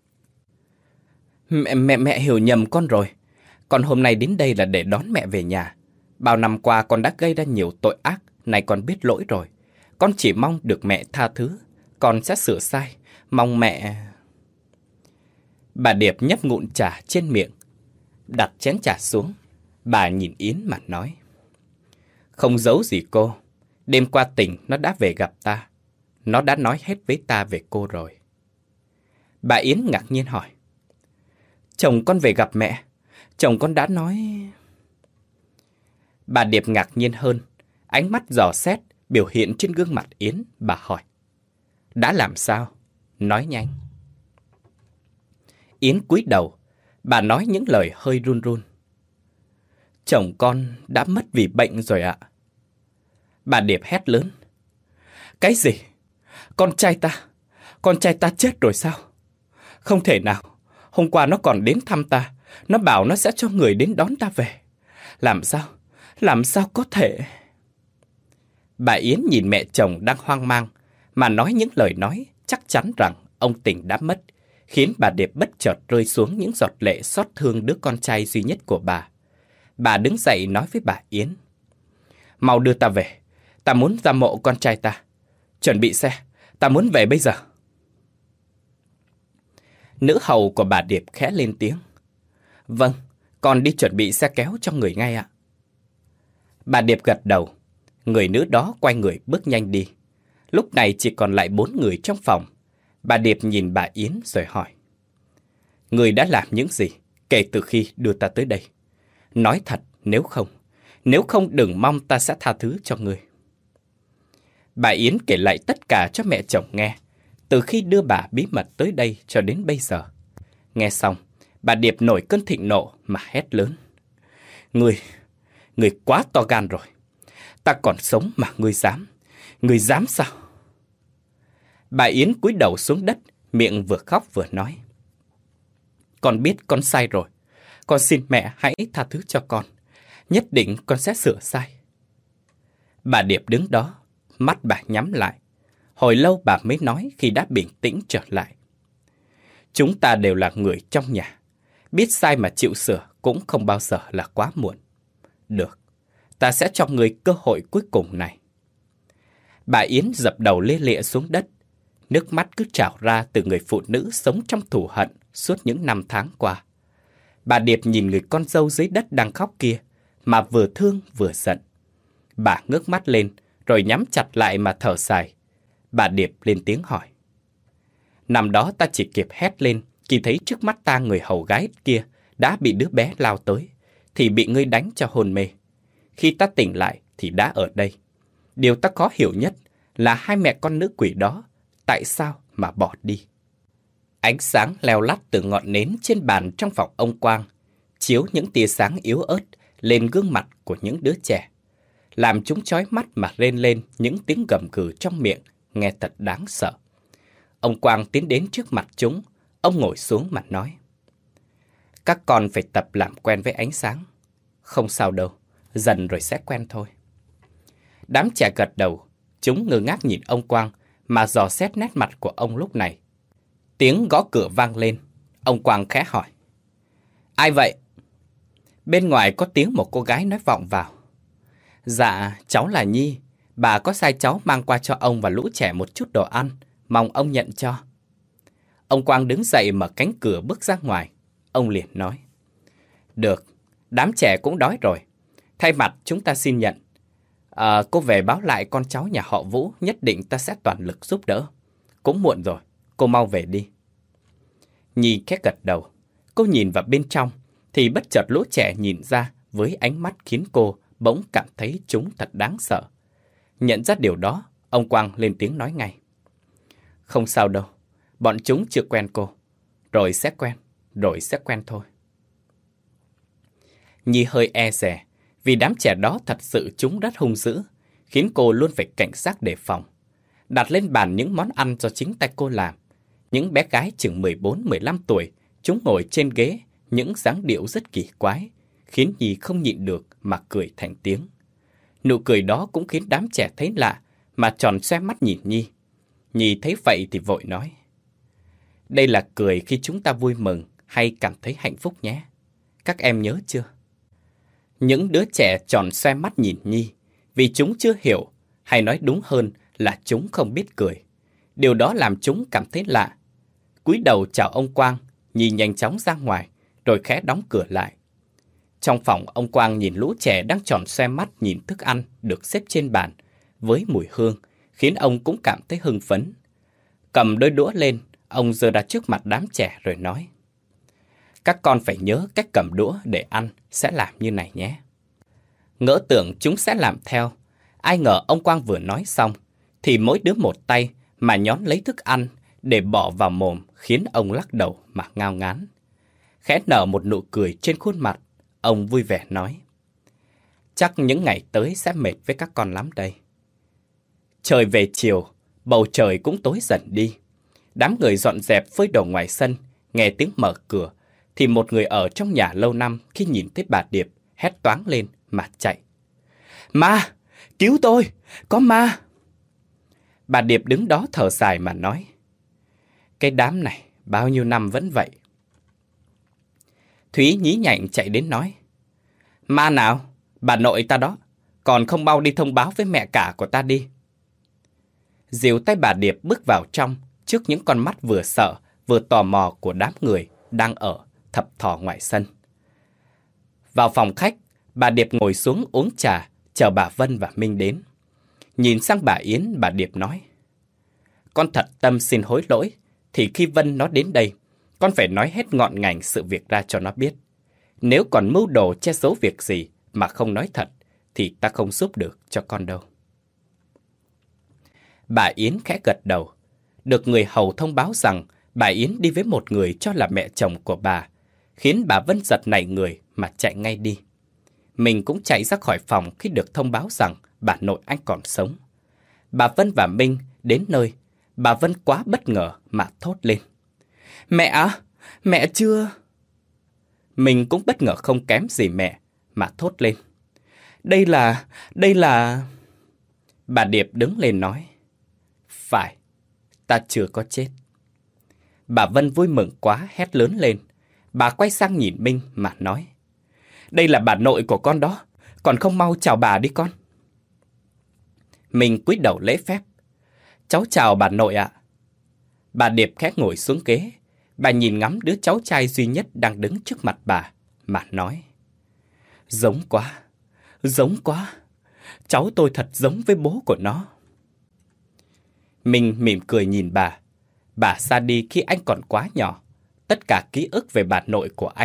Mẹ, mẹ, mẹ hiểu nhầm con rồi. Con hôm nay đến đây là để đón mẹ về nhà. Bao năm qua con đã gây ra nhiều tội ác, nay con biết lỗi rồi. Con chỉ mong được mẹ tha thứ. Con sẽ sửa sai, mong mẹ... Bà Điệp nhấp ngụm trà trên miệng, đặt chén trà xuống. Bà nhìn Yến mà nói. Không giấu gì cô, đêm qua Tình nó đã về gặp ta. Nó đã nói hết với ta về cô rồi. Bà Yến ngạc nhiên hỏi. Chồng con về gặp mẹ, chồng con đã nói... Bà Điệp ngạc nhiên hơn, ánh mắt dò xét biểu hiện trên gương mặt Yến. Bà hỏi. Đã làm sao? Nói nhanh. Yến cúi đầu, bà nói những lời hơi run run. Chồng con đã mất vì bệnh rồi ạ. Bà Điệp hét lớn. Cái gì? Con trai ta? Con trai ta chết rồi sao? Không thể nào. Hôm qua nó còn đến thăm ta. Nó bảo nó sẽ cho người đến đón ta về. Làm sao? Làm sao có thể? Bà Yến nhìn mẹ chồng đang hoang mang mà nói những lời nói chắc chắn rằng ông Tình đã mất, khiến bà Điệp bất chợt rơi xuống những giọt lệ xót thương đứa con trai duy nhất của bà. Bà đứng dậy nói với bà Yến. Mau đưa ta về, ta muốn ra mộ con trai ta. Chuẩn bị xe, ta muốn về bây giờ. Nữ hầu của bà Điệp khẽ lên tiếng. Vâng, con đi chuẩn bị xe kéo cho người ngay ạ. Bà Điệp gật đầu, người nữ đó quay người bước nhanh đi. Lúc này chỉ còn lại bốn người trong phòng. Bà Điệp nhìn bà Yến rồi hỏi. Người đã làm những gì kể từ khi đưa ta tới đây? Nói thật, nếu không, nếu không đừng mong ta sẽ tha thứ cho người. Bà Yến kể lại tất cả cho mẹ chồng nghe, từ khi đưa bà bí mật tới đây cho đến bây giờ. Nghe xong, bà Điệp nổi cơn thịnh nộ mà hét lớn. Người, người quá to gan rồi. Ta còn sống mà ngươi dám. Ngươi dám sao? Bà Yến cúi đầu xuống đất, miệng vừa khóc vừa nói. Con biết con sai rồi. Con xin mẹ hãy tha thứ cho con. Nhất định con sẽ sửa sai. Bà Điệp đứng đó, mắt bà nhắm lại. Hồi lâu bà mới nói khi đã bình tĩnh trở lại. Chúng ta đều là người trong nhà. Biết sai mà chịu sửa cũng không bao giờ là quá muộn. Được, ta sẽ cho người cơ hội cuối cùng này. Bà Yến dập đầu lia lịa xuống đất. Nước mắt cứ trào ra từ người phụ nữ sống trong thù hận suốt những năm tháng qua. Bà Điệp nhìn người con dâu dưới đất đang khóc kia, mà vừa thương vừa giận. Bà ngước mắt lên, rồi nhắm chặt lại mà thở dài. Bà Điệp lên tiếng hỏi. Năm đó ta chỉ kịp hét lên khi thấy trước mắt ta người hầu gái kia đã bị đứa bé lao tới. thì bị ngươi đánh cho hôn mê. Khi ta tỉnh lại thì đã ở đây. Điều ta khó hiểu nhất là hai mẹ con nữ quỷ đó tại sao mà bỏ đi. Ánh sáng leo lắt từ ngọn nến trên bàn trong phòng ông Quang, chiếu những tia sáng yếu ớt lên gương mặt của những đứa trẻ, làm chúng chói mắt mà rên lên những tiếng gầm gừ trong miệng, nghe thật đáng sợ. Ông Quang tiến đến trước mặt chúng, ông ngồi xuống mà nói: Các con phải tập làm quen với ánh sáng. Không sao đâu, dần rồi sẽ quen thôi. Đám trẻ gật đầu, chúng ngơ ngác nhìn ông Quang mà dò xét nét mặt của ông lúc này. Tiếng gõ cửa vang lên, ông Quang khẽ hỏi: Ai vậy? Bên ngoài có tiếng một cô gái nói vọng vào: Dạ, cháu là Nhi. Bà có sai cháu mang qua cho ông và lũ trẻ một chút đồ ăn, mong ông nhận cho. Ông Quang đứng dậy mở cánh cửa bước ra ngoài. Ông liền nói: Được, đám trẻ cũng đói rồi. Thay mặt chúng ta xin nhận. À, cô về báo lại con cháu nhà họ Vũ, nhất định ta sẽ toàn lực giúp đỡ. Cũng muộn rồi, cô mau về đi. Nhi khẽ gật đầu. Cô nhìn vào bên trong, thì bất chợt lũ trẻ nhìn ra với ánh mắt khiến cô bỗng cảm thấy chúng thật đáng sợ. Nhận ra điều đó, ông Quang lên tiếng nói ngay: Không sao đâu, bọn chúng chưa quen cô. Rồi sẽ quen, rồi sẽ quen thôi. Nhi hơi e dè, vì đám trẻ đó thật sự chúng rất hung dữ, khiến cô luôn phải cảnh giác đề phòng. Đặt lên bàn những món ăn do chính tay cô làm. Những bé gái chừng mười bốn mười lăm tuổi, chúng ngồi trên ghế, những dáng điệu rất kỳ quái, khiến Nhi không nhịn được mà cười thành tiếng. Nụ cười đó cũng khiến đám trẻ thấy lạ, mà tròn xoe mắt nhìn Nhi. Nhi thấy vậy thì vội nói: Đây là cười khi chúng ta vui mừng hay cảm thấy hạnh phúc nhé. Các em nhớ chưa? Những đứa trẻ tròn xoe mắt nhìn Nhi, vì chúng chưa hiểu, hay nói đúng hơn là chúng không biết cười. Điều đó làm chúng cảm thấy lạ. Cúi đầu chào ông Quang, Nhi nhanh chóng ra ngoài, rồi khẽ đóng cửa lại. Trong phòng, ông Quang nhìn lũ trẻ đang tròn xoe mắt nhìn thức ăn được xếp trên bàn, với mùi hương, khiến ông cũng cảm thấy hưng phấn. Cầm đôi đũa lên, ông giơ ra trước mặt đám trẻ rồi nói: Các con phải nhớ cách cầm đũa để ăn sẽ làm như này nhé. Ngỡ tưởng chúng sẽ làm theo. Ai ngờ ông Quang vừa nói xong, thì mỗi đứa một tay mà nhón lấy thức ăn để bỏ vào mồm, khiến ông lắc đầu mà ngao ngán. Khẽ nở một nụ cười trên khuôn mặt, ông vui vẻ nói: Chắc những ngày tới sẽ mệt với các con lắm đây. Trời về chiều, bầu trời cũng tối dần đi. Đám người dọn dẹp phơi đồ ngoài sân, nghe tiếng mở cửa, thì một người ở trong nhà lâu năm khi nhìn thấy bà Điệp hét toáng lên mà chạy: Ma! Cứu tôi! Có ma! Bà Điệp đứng đó thở dài mà nói: Cái đám này bao nhiêu năm vẫn vậy. Thúy nhí nhảnh chạy đến nói: Ma nào? Bà nội ta đó. Còn không mau đi thông báo với mẹ cả của ta đi. Dìu tay bà Điệp bước vào trong, trước những con mắt vừa sợ vừa tò mò của đám người đang ở thập thò ngoài sân. Vào phòng khách, bà Điệp ngồi xuống uống trà, chờ bà Vân và Minh đến. Nhìn sang bà Yến, bà Điệp nói: Con thật tâm xin hối lỗi, thì khi Vân nó đến đây, con phải nói hết ngọn ngành sự việc ra cho nó biết. Nếu còn mưu đồ che giấu việc gì mà không nói thật, thì ta không giúp được cho con đâu. Bà Yến khẽ gật đầu. Được người hầu thông báo rằng bà Yến đi với một người cho là mẹ chồng của bà, khiến bà Vân giật nảy người mà chạy ngay đi. Mình cũng chạy ra khỏi phòng khi được thông báo rằng bà nội anh còn sống. Bà Vân và Minh đến nơi, bà Vân quá bất ngờ mà thốt lên: Mẹ à, mẹ chưa... Mình cũng bất ngờ không kém gì mẹ mà thốt lên: Đây là... đây là... Bà Điệp đứng lên nói: Phải, ta chưa có chết. Bà Vân vui mừng quá hét lớn lên. Bà quay sang nhìn Minh mà nói: Đây là bà nội của con đó, còn không mau chào bà đi con. Minh cúi đầu lễ phép: Cháu chào bà nội ạ. Bà Điệp khẽ ngồi xuống ghế. Bà nhìn ngắm đứa cháu trai duy nhất đang đứng trước mặt bà mà nói: Giống quá, giống quá. Cháu tôi thật giống với bố của nó. Minh mỉm cười nhìn bà. Bà ra đi khi anh còn quá nhỏ. Tất cả ký ức về bà nội của anh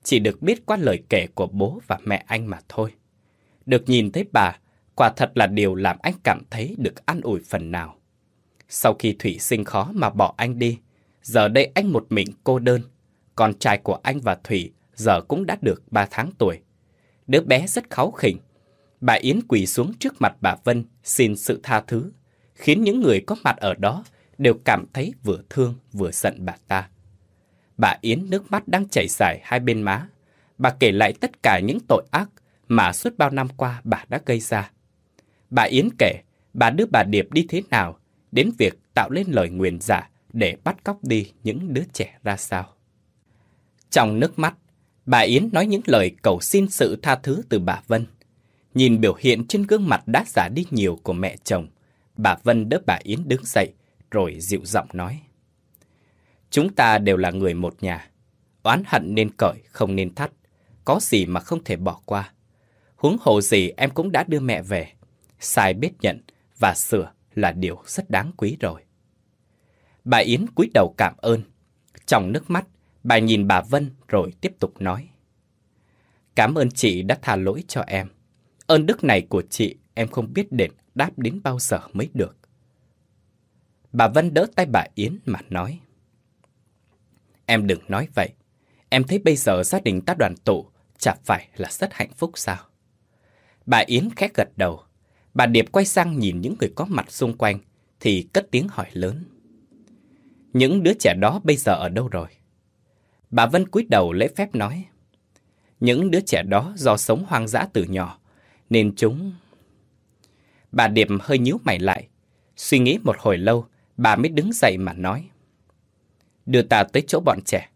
chỉ được biết qua lời kể của bố và mẹ anh mà thôi. Được nhìn thấy bà, quả thật là điều làm anh cảm thấy được an ủi phần nào. Sau khi Thủy sinh khó mà bỏ anh đi, giờ đây anh một mình cô đơn. Con trai của anh và Thủy giờ cũng đã được ba tháng tuổi. Đứa bé rất kháu khỉnh. Bà Yến quỳ xuống trước mặt bà Vân xin sự tha thứ, khiến những người có mặt ở đó đều cảm thấy vừa thương vừa giận bà ta. Bà Yến nước mắt đang chảy dài hai bên má. Bà kể lại tất cả những tội ác mà suốt bao năm qua bà đã gây ra. Bà Yến kể bà đưa bà Điệp đi thế nào, đến việc tạo lên lời nguyền giả để bắt cóc đi những đứa trẻ ra sao. Trong nước mắt, bà Yến nói những lời cầu xin sự tha thứ từ bà Vân. Nhìn biểu hiện trên gương mặt đã già đi nhiều của mẹ chồng, bà Vân đỡ bà Yến đứng dậy rồi dịu giọng nói: Chúng ta đều là người một nhà. Oán hận nên cởi không nên thắt. Có gì mà không thể bỏ qua. Huống hồ gì em cũng đã đưa mẹ về. Sai biết nhận và sửa là điều rất đáng quý rồi. Bà Yến cúi đầu cảm ơn. Trong nước mắt, bà nhìn bà Vân rồi tiếp tục nói: Cảm ơn chị đã tha lỗi cho em. Ơn đức này của chị em không biết đền đáp đến bao giờ mới được. Bà Vân đỡ tay bà Yến mà nói: Em đừng nói vậy. Em thấy bây giờ gia đình ta đoàn tụ chả phải là rất hạnh phúc sao? Bà Yến khẽ gật đầu. Bà Điệp quay sang nhìn những người có mặt xung quanh thì cất tiếng hỏi lớn: Những đứa trẻ đó bây giờ ở đâu rồi? Bà Vân cúi đầu lễ phép nói: Những đứa trẻ đó do sống hoang dã từ nhỏ nên chúng... Bà Điệp hơi nhíu mày lại. Suy nghĩ một hồi lâu, bà mới đứng dậy mà nói: Đưa ta tới chỗ bọn trẻ.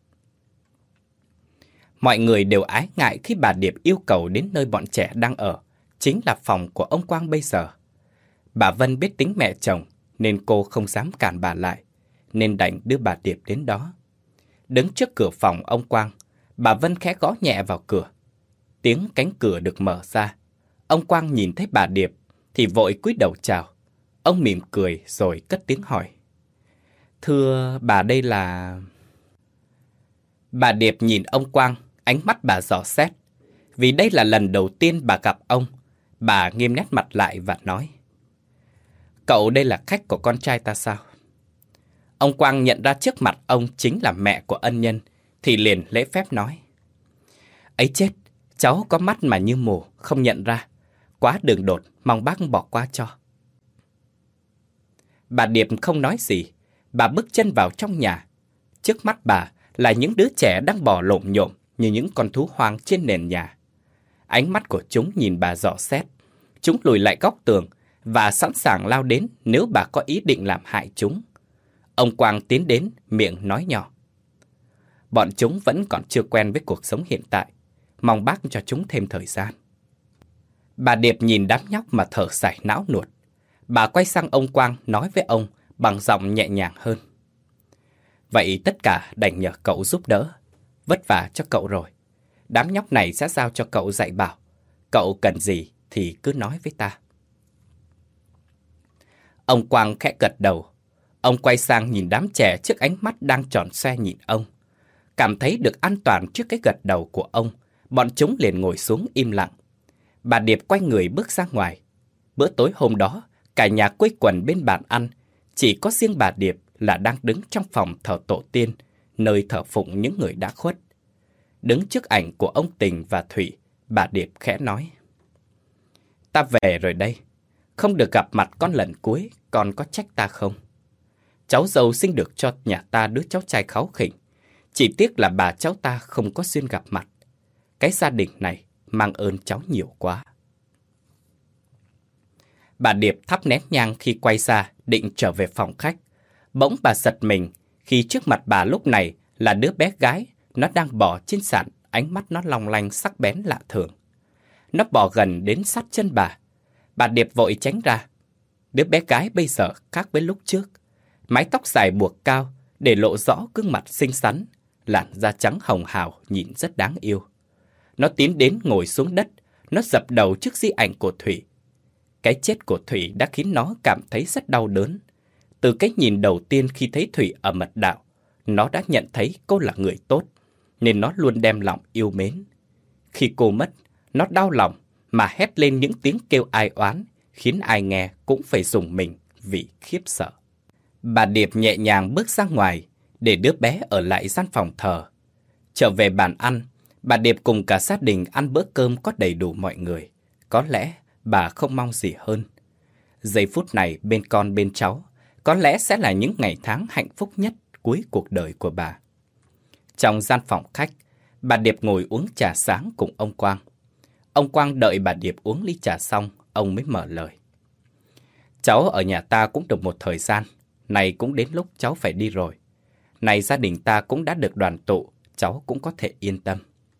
Mọi người đều ái ngại khi bà Điệp yêu cầu đến nơi bọn trẻ đang ở, chính là phòng của ông Quang bây giờ. Bà Vân biết tính mẹ chồng nên cô không dám cản bà lại, nên đành đưa bà Điệp đến đó. Đứng trước cửa phòng ông Quang, bà Vân khẽ gõ nhẹ vào cửa. Tiếng cánh cửa được mở ra. Ông Quang nhìn thấy bà Điệp thì vội cúi đầu chào. Ông mỉm cười rồi cất tiếng hỏi: Thưa bà, đây là... Bà Điệp nhìn ông Quang, ánh mắt bà dò xét. Vì đây là lần đầu tiên bà gặp ông, bà nghiêm nét mặt lại và nói: Cậu đây là khách của con trai ta sao? Ông Quang nhận ra trước mặt ông chính là mẹ của ân nhân, thì liền lễ phép nói: Ấy chết, cháu có mắt mà như mù, không nhận ra. Quá đường đột, mong bác bỏ qua cho. Bà Điệp không nói gì. Bà bước chân vào trong nhà. Trước mắt bà là những đứa trẻ đang bò lổm nhổm như những con thú hoang trên nền nhà. Ánh mắt của chúng nhìn bà dò xét. Chúng lùi lại góc tường và sẵn sàng lao đến nếu bà có ý định làm hại chúng. Ông Quang tiến đến, miệng nói nhỏ: Bọn chúng vẫn còn chưa quen với cuộc sống hiện tại. Mong bác cho chúng thêm thời gian. Bà Điệp nhìn đám nhóc mà thở dài não nuột. Bà quay sang ông Quang nói với ông bằng giọng nhẹ nhàng hơn: Vậy tất cả đành nhờ cậu giúp đỡ. Vất vả cho cậu rồi. Đám nhóc này sẽ giao cho cậu dạy bảo. Cậu cần gì thì cứ nói với ta. Ông Quang khẽ gật đầu. Ông quay sang nhìn đám trẻ trước ánh mắt đang tròn xoe nhìn ông. Cảm thấy được an toàn trước cái gật đầu của ông, bọn chúng liền ngồi xuống im lặng. Bà Điệp quay người bước ra ngoài. Bữa tối hôm đó, cả nhà quây quần bên bàn ăn. Chỉ có riêng bà Điệp là đang đứng trong phòng thờ tổ tiên, nơi thờ phụng những người đã khuất. Đứng trước ảnh của ông Tình và Thủy, bà Điệp khẽ nói: Ta về rồi đây. Không được gặp mặt con lần cuối, con có trách ta không? Cháu dâu sinh được cho nhà ta đứa cháu trai kháu khỉnh. Chỉ tiếc là bà cháu ta không có duyên gặp mặt. Cái gia đình này mang ơn cháu nhiều quá. Bà Điệp thắp nén nhang khi quay ra định trở về phòng khách. Bỗng bà giật mình khi trước mặt bà lúc này là đứa bé gái. Nó đang bò trên sàn, ánh mắt nó long lanh sắc bén lạ thường. Nó bò gần đến sát chân bà. Bà Điệp vội tránh ra. Đứa bé gái bây giờ khác với lúc trước. Mái tóc dài buộc cao để lộ rõ gương mặt xinh xắn, làn da trắng hồng hào nhìn rất đáng yêu. Nó tiến đến ngồi xuống đất. Nó dập đầu trước di ảnh của Thủy. Cái chết của Thủy đã khiến nó cảm thấy rất đau đớn. Từ cái nhìn đầu tiên khi thấy Thủy ở mật đạo, nó đã nhận thấy cô là người tốt. nên nó luôn đem lòng yêu mến. Khi cô mất, nó đau lòng mà hét lên những tiếng kêu ai oán, khiến ai nghe cũng phải rùng mình vì khiếp sợ. Bà Điệp nhẹ nhàng bước ra ngoài để đứa bé ở lại gian phòng thờ. Trở về bàn ăn, bà Điệp cùng cả gia đình ăn bữa cơm có đầy đủ mọi người. Có lẽ bà không mong gì hơn. Giây phút này bên con bên cháu có lẽ sẽ là những ngày tháng hạnh phúc nhất cuối cuộc đời của bà. Trong gian phòng khách, bà Điệp ngồi uống trà sáng cùng ông Quang. Ông Quang đợi bà Điệp uống ly trà xong, ông mới mở lời. Cháu ở nhà ta cũng được một thời gian, này cũng đến lúc cháu phải đi rồi. Này gia đình ta cũng đã được đoàn tụ, cháu cũng có thể yên tâm.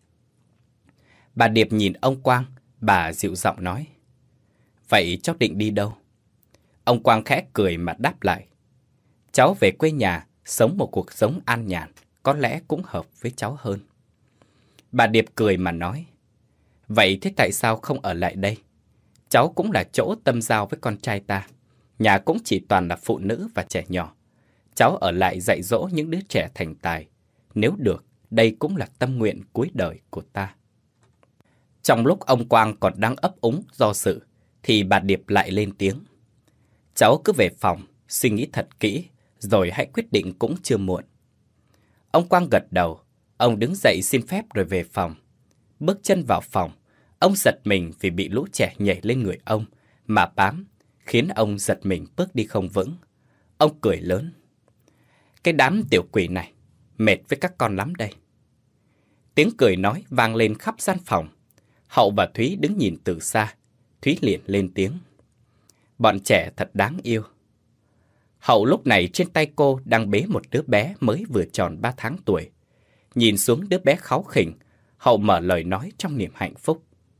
Bà Điệp nhìn ông Quang, bà dịu giọng nói. Vậy cháu định đi đâu? Ông Quang khẽ cười mà đáp lại. Cháu về quê nhà, sống một cuộc sống an nhàn, có lẽ cũng hợp với cháu hơn. Bà Điệp cười mà nói. Vậy thế tại sao không ở lại đây? Cháu cũng là chỗ tâm giao với con trai ta. Nhà cũng chỉ toàn là phụ nữ và trẻ nhỏ. Cháu ở lại dạy dỗ những đứa trẻ thành tài. Nếu được, đây cũng là tâm nguyện cuối đời của ta. Trong lúc ông Quang còn đang ấp úng do sự, thì bà Điệp lại lên tiếng. Cháu cứ về phòng, suy nghĩ thật kỹ, rồi hãy quyết định cũng chưa muộn. Ông Quang gật đầu, ông đứng dậy xin phép rồi về phòng. Bước chân vào phòng, ông giật mình vì bị lũ trẻ nhảy lên người ông, mà bám, khiến ông giật mình bước đi không vững. Ông cười lớn. Cái đám tiểu quỷ này, mệt với các con lắm đây. Tiếng cười nói vang lên khắp gian phòng. Hậu và Thúy đứng nhìn từ xa. Thúy liền lên tiếng. Bọn trẻ thật đáng yêu. Hậu lúc này trên tay cô đang bế một đứa bé mới vừa tròn ba tháng tuổi. Nhìn xuống đứa bé kháu khỉnh, Hậu mở lời nói trong niềm hạnh phúc.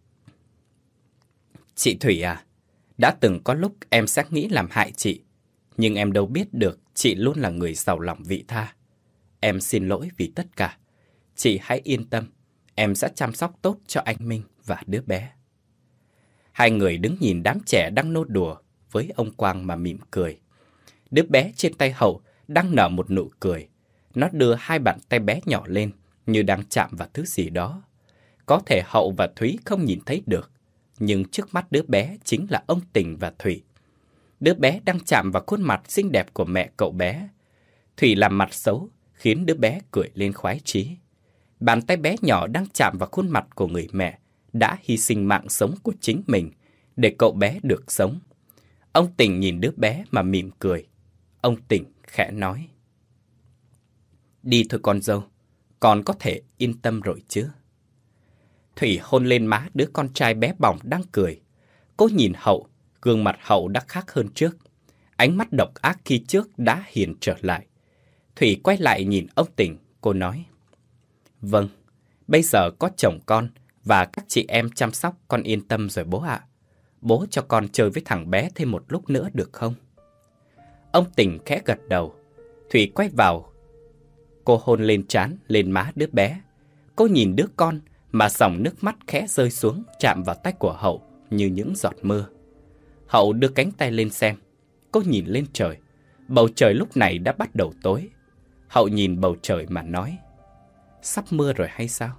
Chị Thủy à, đã từng có lúc em sẽ nghĩ làm hại chị, nhưng em đâu biết được chị luôn là người giàu lòng vị tha. Em xin lỗi vì tất cả. Chị hãy yên tâm, em sẽ chăm sóc tốt cho anh Minh và đứa bé. Hai người đứng nhìn đám trẻ đang nô đùa với ông Quang mà mỉm cười. Đứa bé trên tay Hậu đang nở một nụ cười. Nó đưa hai bàn tay bé nhỏ lên như đang chạm vào thứ gì đó. Có thể Hậu và Thúy không nhìn thấy được, nhưng trước mắt đứa bé chính là ông Tình và Thủy. Đứa bé đang chạm vào khuôn mặt xinh đẹp của mẹ cậu bé. Thủy làm mặt xấu, khiến đứa bé cười lên khoái chí. Bàn tay bé nhỏ đang chạm vào khuôn mặt của người mẹ đã hy sinh mạng sống của chính mình để cậu bé được sống. Ông Tình nhìn đứa bé mà mỉm cười. Ông Tình khẽ nói. Đi thôi con dâu, con có thể yên tâm rồi chứ. Thủy hôn lên má đứa con trai bé bỏng đang cười. Cô nhìn Hậu, gương mặt Hậu đã khác hơn trước. Ánh mắt độc ác khi trước đã hiền trở lại. Thủy quay lại nhìn ông Tình, cô nói. Vâng, bây giờ có chồng con và các chị em chăm sóc con yên tâm rồi bố ạ. Bố cho con chơi với thằng bé thêm một lúc nữa được không? Ông Tình khẽ gật đầu. Thủy quay vào. Cô hôn lên trán, lên má đứa bé. Cô nhìn đứa con mà dòng nước mắt khẽ rơi xuống chạm vào tay của Hậu như những giọt mưa. Hậu đưa cánh tay lên xem. Cô nhìn lên trời. Bầu trời lúc này đã bắt đầu tối. Hậu nhìn bầu trời mà nói. Sắp mưa rồi hay sao?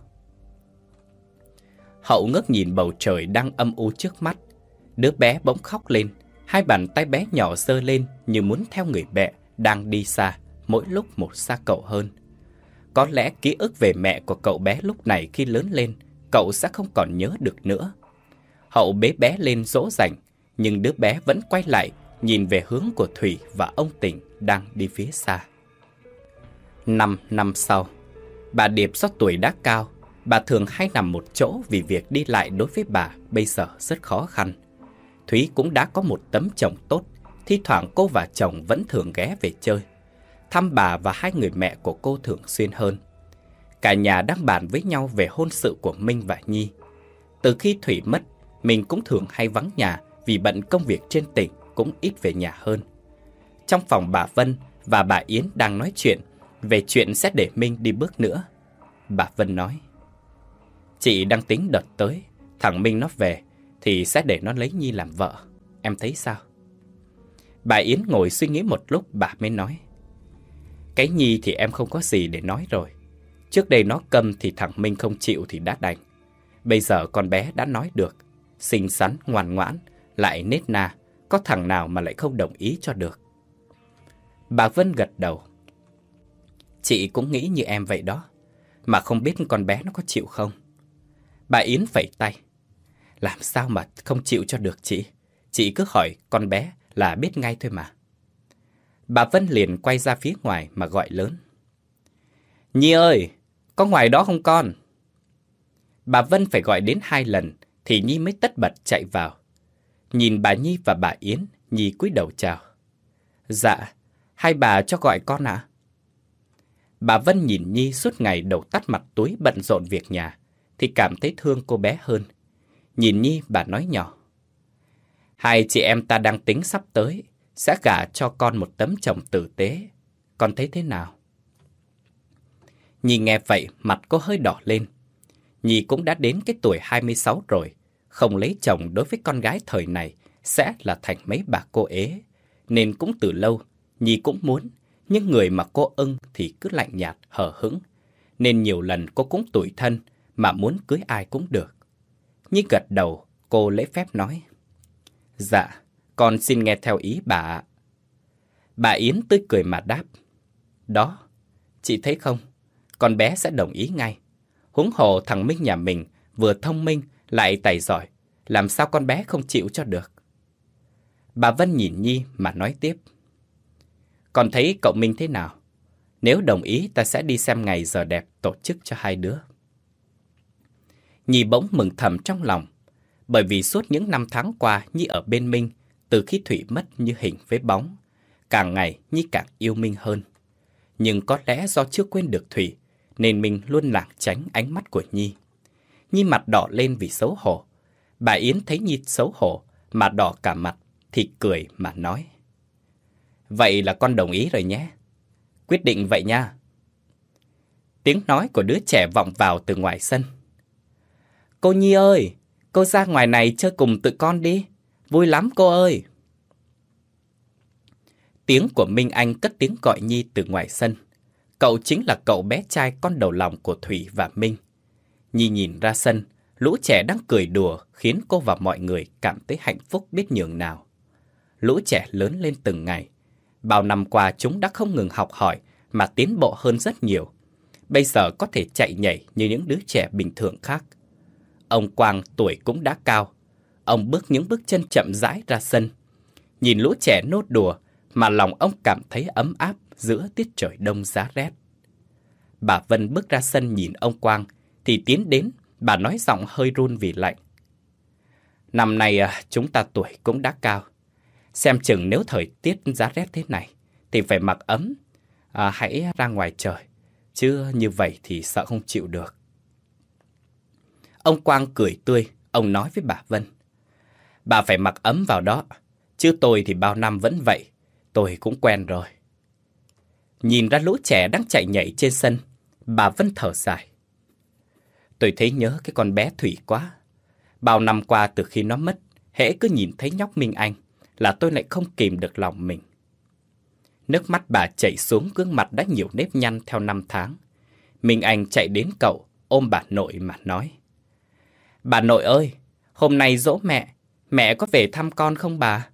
Hậu ngước nhìn bầu trời đang âm u trước mắt. Đứa bé bỗng khóc lên. Hai bàn tay bé nhỏ giơ lên như muốn theo người mẹ đang đi xa, mỗi lúc một xa cậu hơn. Có lẽ ký ức về mẹ của cậu bé lúc này khi lớn lên, cậu sẽ không còn nhớ được nữa. Hậu bế bé lên dỗ dành, nhưng đứa bé vẫn quay lại, nhìn về hướng của Thủy và ông Tình đang đi phía xa. Năm năm sau, bà Điệp do tuổi đã cao, bà thường hay nằm một chỗ vì việc đi lại đối với bà bây giờ rất khó khăn. Thúy cũng đã có một tấm chồng tốt, thi thoảng cô và chồng vẫn thường ghé về chơi, thăm bà và hai người mẹ của cô thường xuyên hơn. Cả nhà đang bàn với nhau về hôn sự của Minh và Nhi. Từ khi Thủy mất, mình cũng thường hay vắng nhà vì bận công việc trên tỉnh, cũng ít về nhà hơn. Trong phòng bà Vân và bà Yến đang nói chuyện về chuyện sẽ để Minh đi bước nữa. Bà Vân nói, chị đang tính đợt tới, thằng Minh nó về thì sẽ để nó lấy Nhi làm vợ. Em thấy sao? Bà Yến ngồi suy nghĩ một lúc bà mới nói, cái Nhi thì em không có gì để nói rồi. Trước đây nó câm thì thằng Minh không chịu thì đã đành. Bây giờ con bé đã nói được, xinh xắn, ngoan ngoãn, lại nết na, có thằng nào mà lại không đồng ý cho được. Bà Vân gật đầu. Chị cũng nghĩ như em vậy đó, mà không biết con bé nó có chịu không. Bà Yến phẩy tay. Làm sao mà không chịu cho được chị? Chị cứ hỏi con bé là biết ngay thôi mà. Bà Vân liền quay ra phía ngoài mà gọi lớn. Nhi ơi, có ngoài đó không con? Bà Vân phải gọi đến hai lần thì Nhi mới tất bật chạy vào. Nhìn bà Nhi và bà Yến, Nhi cúi đầu chào. Dạ, hai bà cho gọi con ạ. À? Bà Vân nhìn Nhi suốt ngày đầu tắt mặt túi bận rộn việc nhà thì cảm thấy thương cô bé hơn. Nhìn Nhi, bà nói nhỏ. Hai chị em ta đang tính sắp tới sẽ gả cho con một tấm chồng tử tế. Con thấy thế nào? Nhi nghe vậy, mặt cô hơi đỏ lên. Nhi cũng đã đến cái tuổi hai mươi sáu rồi. Không lấy chồng đối với con gái thời này sẽ là thành mấy bà cô ế. Nên cũng từ lâu, Nhi cũng muốn. Nhưng người mà cô ưng thì cứ lạnh nhạt, hờ hững. Nên nhiều lần cô cũng tủi thân mà muốn cưới ai cũng được. Nhi gật đầu, cô lễ phép nói. Dạ, con xin nghe theo ý bà ạ. Bà Yến tươi cười mà đáp. Đó, chị thấy không? Con bé sẽ đồng ý ngay. Huống hồ thằng Minh nhà mình vừa thông minh lại tài giỏi. Làm sao con bé không chịu cho được? Bà Vân nhìn Nhi mà nói tiếp. Con thấy cậu Minh thế nào? Nếu đồng ý ta sẽ đi xem ngày giờ đẹp tổ chức cho hai đứa. Nhi bỗng mừng thầm trong lòng. Bởi vì suốt những năm tháng qua Nhi ở bên Minh, từ khi Thủy mất như hình với bóng. Càng ngày Nhi càng yêu Minh hơn. Nhưng có lẽ do chưa quên được Thủy, nên Minh luôn lảng tránh ánh mắt của Nhi. Nhi mặt đỏ lên vì xấu hổ. Bà Yến thấy Nhi xấu hổ mà đỏ cả mặt thì cười mà nói. Vậy là con đồng ý rồi nhé. Quyết định vậy nha. Tiếng nói của đứa trẻ vọng vào từ ngoài sân. Cô Nhi ơi, cô ra ngoài này chơi cùng tụi con đi. Vui lắm cô ơi. Tiếng của Minh Anh cất tiếng gọi Nhi từ ngoài sân. Cậu chính là cậu bé trai con đầu lòng của Thủy và Minh. Nhi nhìn ra sân, lũ trẻ đang cười đùa khiến cô và mọi người cảm thấy hạnh phúc biết nhường nào. Lũ trẻ lớn lên từng ngày. Bao năm qua chúng đã không ngừng học hỏi mà tiến bộ hơn rất nhiều. Bây giờ có thể chạy nhảy như những đứa trẻ bình thường khác. Ông Quang tuổi cũng đã cao. Ông bước những bước chân chậm rãi ra sân. Nhìn lũ trẻ nốt đùa mà lòng ông cảm thấy ấm áp giữa tiết trời đông giá rét. Bà Vân bước ra sân nhìn ông Quang thì tiến đến, bà nói giọng hơi run vì lạnh. Năm nay chúng ta tuổi cũng đã cao. Xem chừng nếu thời tiết giá rét thế này thì phải mặc ấm, à, hãy ra ngoài trời. Chứ như vậy thì sợ không chịu được. Ông Quang cười tươi, ông nói với bà Vân. Bà phải mặc ấm vào đó, chứ tôi thì bao năm vẫn vậy, tôi cũng quen rồi. Nhìn ra lũ trẻ đang chạy nhảy trên sân, bà Vân thở dài. Tôi thấy nhớ cái con bé Thủy quá. Bao năm qua từ khi nó mất, hễ cứ nhìn thấy nhóc Minh Anh là tôi lại không kìm được lòng mình. Nước mắt bà chảy xuống gương mặt đã nhiều nếp nhăn theo năm tháng. Minh Anh chạy đến cậu, ôm bà nội mà nói. Bà nội ơi, hôm nay giỗ mẹ, mẹ có về thăm con không bà?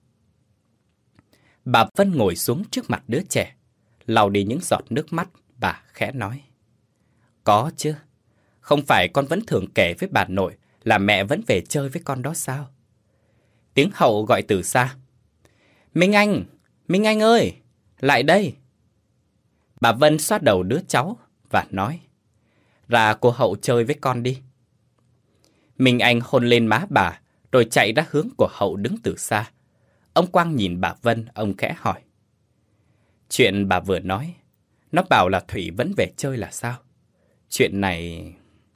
Bà Vân ngồi xuống trước mặt đứa trẻ, lau đi những giọt nước mắt, bà khẽ nói. Có chứ, không phải con vẫn thường kể với bà nội là mẹ vẫn về chơi với con đó sao? Tiếng Hậu gọi từ xa. Minh Anh, Minh Anh ơi, lại đây. Bà Vân xoa đầu đứa cháu và nói. Ra cô Hậu chơi với con đi. Minh Anh hôn lên má bà, rồi chạy ra hướng của Hậu đứng từ xa. Ông Quang nhìn bà Vân, ông khẽ hỏi. Chuyện bà vừa nói, nó bảo là Thủy vẫn về chơi là sao? Chuyện này...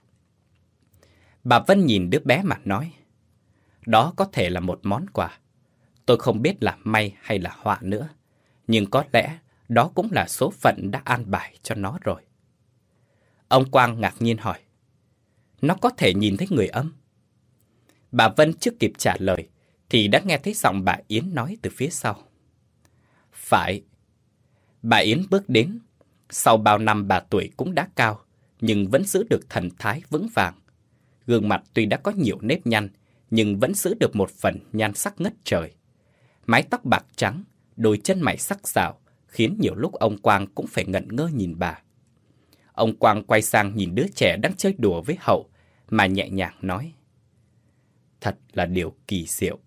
Bà Vân nhìn đứa bé mà nói. Đó có thể là một món quà. Tôi không biết là may hay là họa nữa. Nhưng có lẽ đó cũng là số phận đã an bài cho nó rồi. Ông Quang ngạc nhiên hỏi. Nó có thể nhìn thấy người âm? Bà Vân chưa kịp trả lời thì đã nghe thấy giọng bà Yến nói từ phía sau. Phải. Bà Yến bước đến. Sau bao năm bà tuổi cũng đã cao, nhưng vẫn giữ được thần thái vững vàng. Gương mặt tuy đã có nhiều nếp nhăn, nhưng vẫn giữ được một phần nhan sắc ngất trời. Mái tóc bạc trắng, đôi chân mày sắc sảo, khiến nhiều lúc ông Quang cũng phải ngẩn ngơ nhìn bà. Ông Quang quay sang nhìn đứa trẻ đang chơi đùa với Hậu, mà nhẹ nhàng nói: Thật là điều kỳ diệu.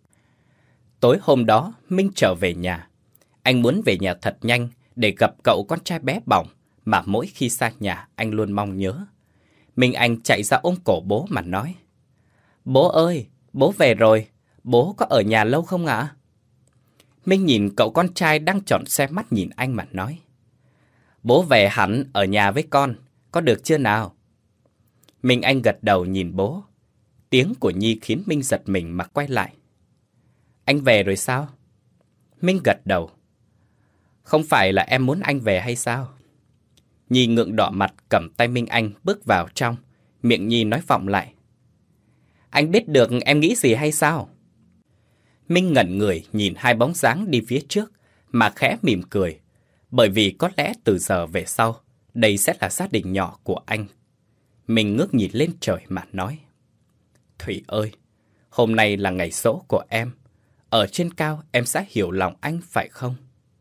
Tối hôm đó, Minh trở về nhà. Anh muốn về nhà thật nhanh để gặp cậu con trai bé bỏng mà mỗi khi xa nhà anh luôn mong nhớ. Minh Anh chạy ra ôm cổ bố mà nói: Bố ơi, bố về rồi, bố có ở nhà lâu không ạ? Minh nhìn cậu con trai đang tròn xe mắt nhìn anh mà nói: Bố về hẳn ở nhà với con, có được chưa nào? Minh Anh gật đầu nhìn bố. Tiếng của Nhi khiến Minh giật mình mà quay lại. Anh về rồi sao? Minh gật đầu. Không phải là em muốn anh về hay sao? Nhi ngượng đỏ mặt cầm tay Minh Anh bước vào trong. Miệng Nhi nói vọng lại: Anh biết được em nghĩ gì hay sao? Minh ngẩn người nhìn hai bóng dáng đi phía trước mà khẽ mỉm cười. Bởi vì có lẽ từ giờ về sau, đây sẽ là gia đình nhỏ của anh. Mình ngước nhìn lên trời mà nói: Thủy ơi, hôm nay là ngày giỗ của em. Ở trên cao em sẽ hiểu lòng anh phải không?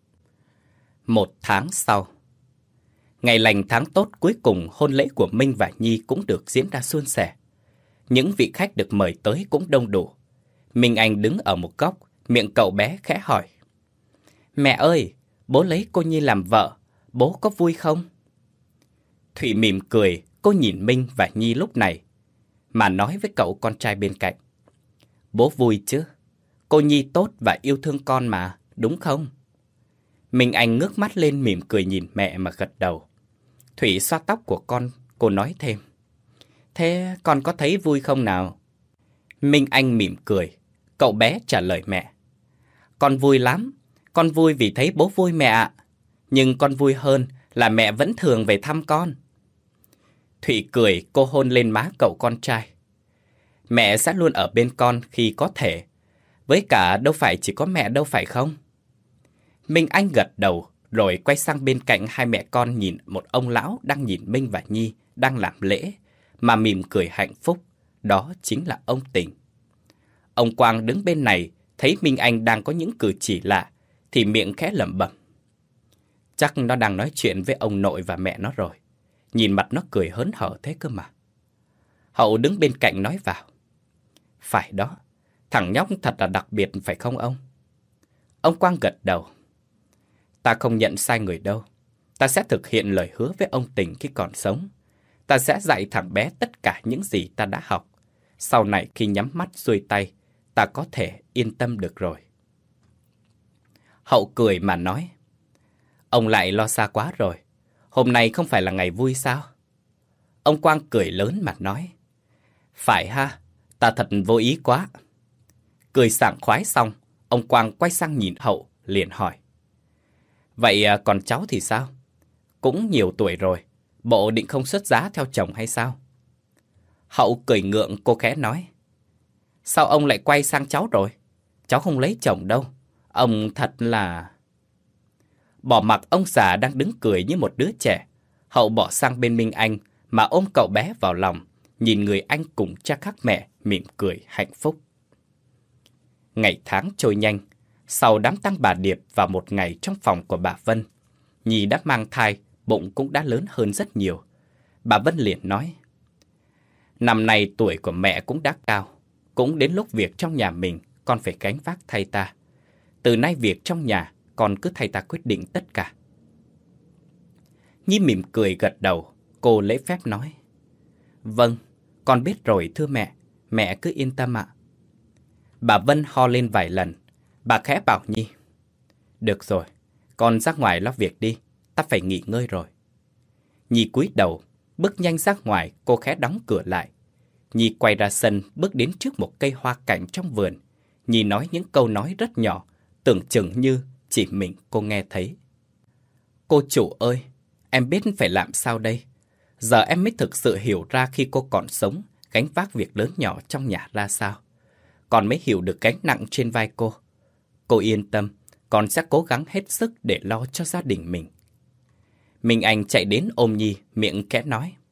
Một tháng sau, ngày lành tháng tốt cuối cùng, hôn lễ của Minh và Nhi cũng được diễn ra suôn sẻ. Những vị khách được mời tới cũng đông đủ. Minh Anh đứng ở một góc, miệng cậu bé khẽ hỏi: Mẹ ơi, bố lấy cô Nhi làm vợ, bố có vui không? Thủy mỉm cười, cô nhìn Minh và Nhi lúc này, mà nói với cậu con trai bên cạnh: Bố vui chứ, cô Nhi tốt và yêu thương con mà, đúng không? Minh Anh ngước mắt lên mỉm cười nhìn mẹ mà gật đầu. Thủy xoa tóc của con, cô nói thêm: Thế con có thấy vui không nào? Minh Anh mỉm cười, cậu bé trả lời mẹ: Con vui lắm, con vui vì thấy bố vui mẹ ạ. Nhưng con vui hơn là mẹ vẫn thường về thăm con. Thủy cười, cô hôn lên má cậu con trai. Mẹ sẽ luôn ở bên con khi có thể. Với cả đâu phải chỉ có mẹ đâu phải không? Minh Anh gật đầu, rồi quay sang bên cạnh hai mẹ con nhìn một ông lão đang nhìn Minh và Nhi đang làm lễ, mà mỉm cười hạnh phúc. Đó chính là ông Tình. Ông Quang đứng bên này, thấy Minh Anh đang có những cử chỉ lạ, thì miệng khẽ lẩm bẩm: Chắc nó đang nói chuyện với ông nội và mẹ nó rồi. Nhìn mặt nó cười hớn hở thế cơ mà. Hậu đứng bên cạnh nói vào: Phải đó, thằng nhóc thật là đặc biệt phải không ông? Ông Quang gật đầu. Ta không nhận sai người đâu. Ta sẽ thực hiện lời hứa với ông Tình khi còn sống. Ta sẽ dạy thằng bé tất cả những gì ta đã học. Sau này khi nhắm mắt xuôi tay, ta có thể yên tâm được rồi. Hậu cười mà nói: Ông lại lo xa quá rồi. Hôm nay không phải là ngày vui sao? Ông Quang cười lớn mà nói: Phải ha, ta thật vô ý quá. Cười sảng khoái xong, ông Quang quay sang nhìn Hậu, liền hỏi: Vậy còn cháu thì sao? Cũng nhiều tuổi rồi, bộ định không xuất giá theo chồng hay sao? Hậu cười ngượng, cô khẽ nói: Sao ông lại quay sang cháu rồi? Cháu không lấy chồng đâu. Ông thật là... Bỏ mặc ông già đang đứng cười như một đứa trẻ, Hậu bỏ sang bên Minh Anh mà ôm cậu bé vào lòng, nhìn người anh cùng cha khác mẹ mỉm cười hạnh phúc. Ngày tháng trôi nhanh. Sau đám tang bà Điệp vào một ngày trong phòng của bà Vân, Nhi đã mang thai, bụng cũng đã lớn hơn rất nhiều. Bà Vân liền nói: Năm nay tuổi của mẹ cũng đã cao, cũng đến lúc việc trong nhà mình con phải gánh vác thay ta. Từ nay việc trong nhà con cứ thay ta quyết định tất cả. Nhi mỉm cười gật đầu, cô lễ phép nói: Vâng, con biết rồi thưa mẹ, mẹ cứ yên tâm ạ. Bà Vân ho lên vài lần, bà khẽ bảo Nhi: Được rồi, con ra ngoài lo việc đi, ta phải nghỉ ngơi rồi. Nhi cúi đầu, bước nhanh ra ngoài, cô khẽ đóng cửa lại. Nhi quay ra sân, bước đến trước một cây hoa cảnh trong vườn. Nhi nói những câu nói rất nhỏ, tưởng chừng như chỉ mình cô nghe thấy. Cô chủ ơi, em biết phải làm sao đây? Giờ em mới thực sự hiểu ra khi cô còn sống, gánh vác việc lớn nhỏ trong nhà ra sao. Con mới hiểu được gánh nặng trên vai cô. Cô yên tâm, con sẽ cố gắng hết sức để lo cho gia đình mình. Minh Anh chạy đến ôm Nhi, miệng khẽ nói: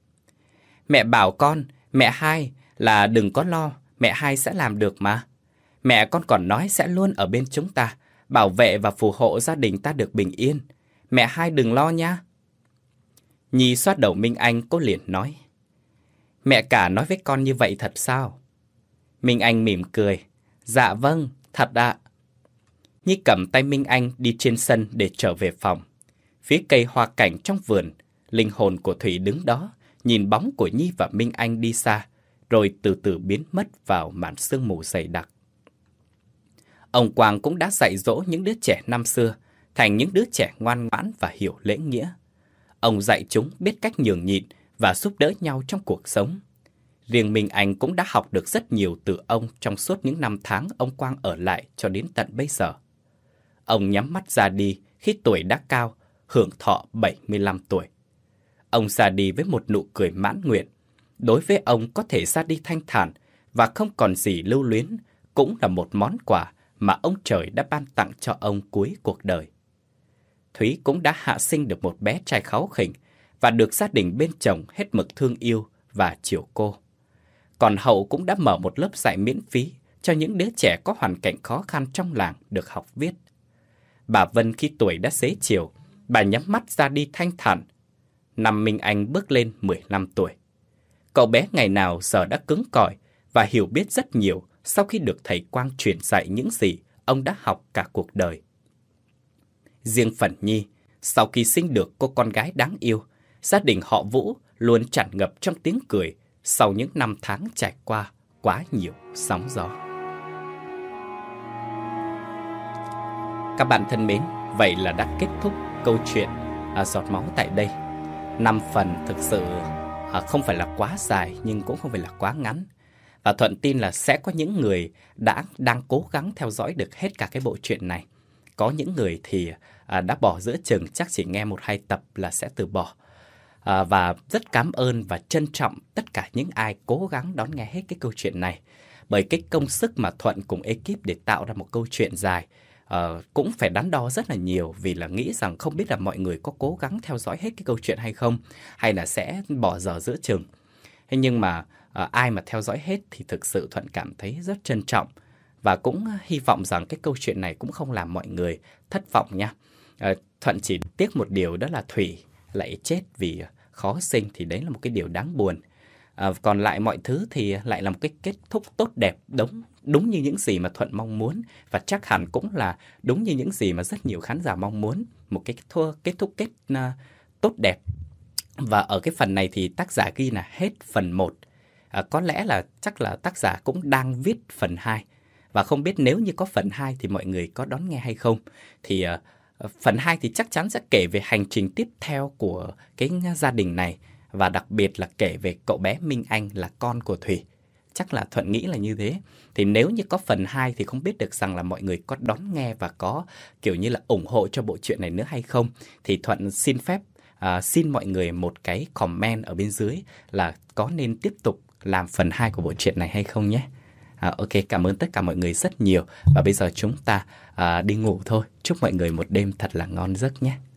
Mẹ bảo con, mẹ hai là đừng có lo, mẹ hai sẽ làm được mà. Mẹ con còn nói sẽ luôn ở bên chúng ta, bảo vệ và phù hộ gia đình ta được bình yên. Mẹ hai đừng lo nha. Nhi xoát đầu Minh Anh, cô liền nói. Mẹ cả nói với con như vậy thật sao? Minh Anh mỉm cười. Dạ vâng, thật ạ. Nhi cầm tay Minh Anh đi trên sân để trở về phòng. Phía cây hoa cảnh trong vườn, linh hồn của Thủy đứng đó, nhìn bóng của Nhi và Minh Anh đi xa, rồi từ từ biến mất vào màn sương mù dày đặc. Ông Quang cũng đã dạy dỗ những đứa trẻ năm xưa thành những đứa trẻ ngoan ngoãn và hiểu lễ nghĩa. Ông dạy chúng biết cách nhường nhịn và giúp đỡ nhau trong cuộc sống. Riêng Minh Anh cũng đã học được rất nhiều từ ông trong suốt những năm tháng ông Quang ở lại cho đến tận bây giờ. Ông nhắm mắt ra đi khi tuổi đã cao, hưởng thọ bảy mươi lăm tuổi. Ông ra đi với một nụ cười mãn nguyện. Đối với ông, có thể ra đi thanh thản và không còn gì lưu luyến cũng là một món quà mà ông trời đã ban tặng cho ông cuối cuộc đời. Thúy cũng đã hạ sinh được một bé trai kháu khỉnh và được gia đình bên chồng hết mực thương yêu và chiều cô. Còn Hậu cũng đã mở một lớp dạy miễn phí cho những đứa trẻ có hoàn cảnh khó khăn trong làng được học viết. Bà Vân khi tuổi đã xế chiều, bà nhắm mắt ra đi thanh thản. Năm Minh Anh bước lên mười lăm tuổi. Cậu bé ngày nào giờ đã cứng cỏi và hiểu biết rất nhiều sau khi được thầy Quang truyền dạy những gì ông đã học cả cuộc đời. Riêng phần Nhi, sau khi sinh được cô con gái đáng yêu, gia đình họ Vũ luôn tràn ngập trong tiếng cười sau những năm tháng trải qua quá nhiều sóng gió. Các bạn thân mến, vậy là đã kết thúc câu chuyện à, Giọt Máu tại đây. Năm phần thực sự à, không phải là quá dài nhưng cũng không phải là quá ngắn. Và Thuận tin là sẽ có những người đã đang cố gắng theo dõi được hết cả cái bộ truyện này. Có những người thì à, đã bỏ giữa chừng, chắc chỉ nghe một hai tập là sẽ từ bỏ. À, và rất cảm ơn và trân trọng tất cả những ai cố gắng đón nghe hết cái câu chuyện này. Bởi cái công sức mà Thuận cùng ekip để tạo ra một câu chuyện dài Uh, cũng phải đắn đo rất là nhiều, vì là nghĩ rằng không biết là mọi người có cố gắng theo dõi hết cái câu chuyện hay không, hay là sẽ bỏ dở giữa chừng. Thế nhưng mà uh, ai mà theo dõi hết thì thực sự Thuận cảm thấy rất trân trọng, và cũng hy vọng rằng cái câu chuyện này cũng không làm mọi người thất vọng nha. Uh, Thuận chỉ tiếc một điều, đó là Thủy lại chết vì khó sinh, thì đấy là một cái điều đáng buồn. À, còn lại mọi thứ thì lại là một cái kết thúc tốt đẹp, đúng, đúng như những gì mà Thuận mong muốn, và chắc hẳn cũng là đúng như những gì mà rất nhiều khán giả mong muốn. Một cái thua, kết thúc kết uh, tốt đẹp. Và ở cái phần này thì tác giả ghi là hết phần một. À, có lẽ là chắc là tác giả cũng đang viết phần hai. Và không biết nếu như có phần hai thì mọi người có đón nghe hay không. Thì uh, phần hai thì chắc chắn sẽ kể về hành trình tiếp theo của cái gia đình này. Và đặc biệt là kể về cậu bé Minh Anh là con của Thủy. Chắc là Thuận nghĩ là như thế. Thì nếu như có phần hai thì không biết được rằng là mọi người có đón nghe và có kiểu như là ủng hộ cho bộ truyện này nữa hay không. Thì Thuận xin phép uh, xin mọi người một cái comment ở bên dưới là có nên tiếp tục làm phần hai của bộ truyện này hay không nhé. Uh, ok, cảm ơn tất cả mọi người rất nhiều. Và bây giờ chúng ta uh, đi ngủ thôi. Chúc mọi người một đêm thật là ngon giấc nhé.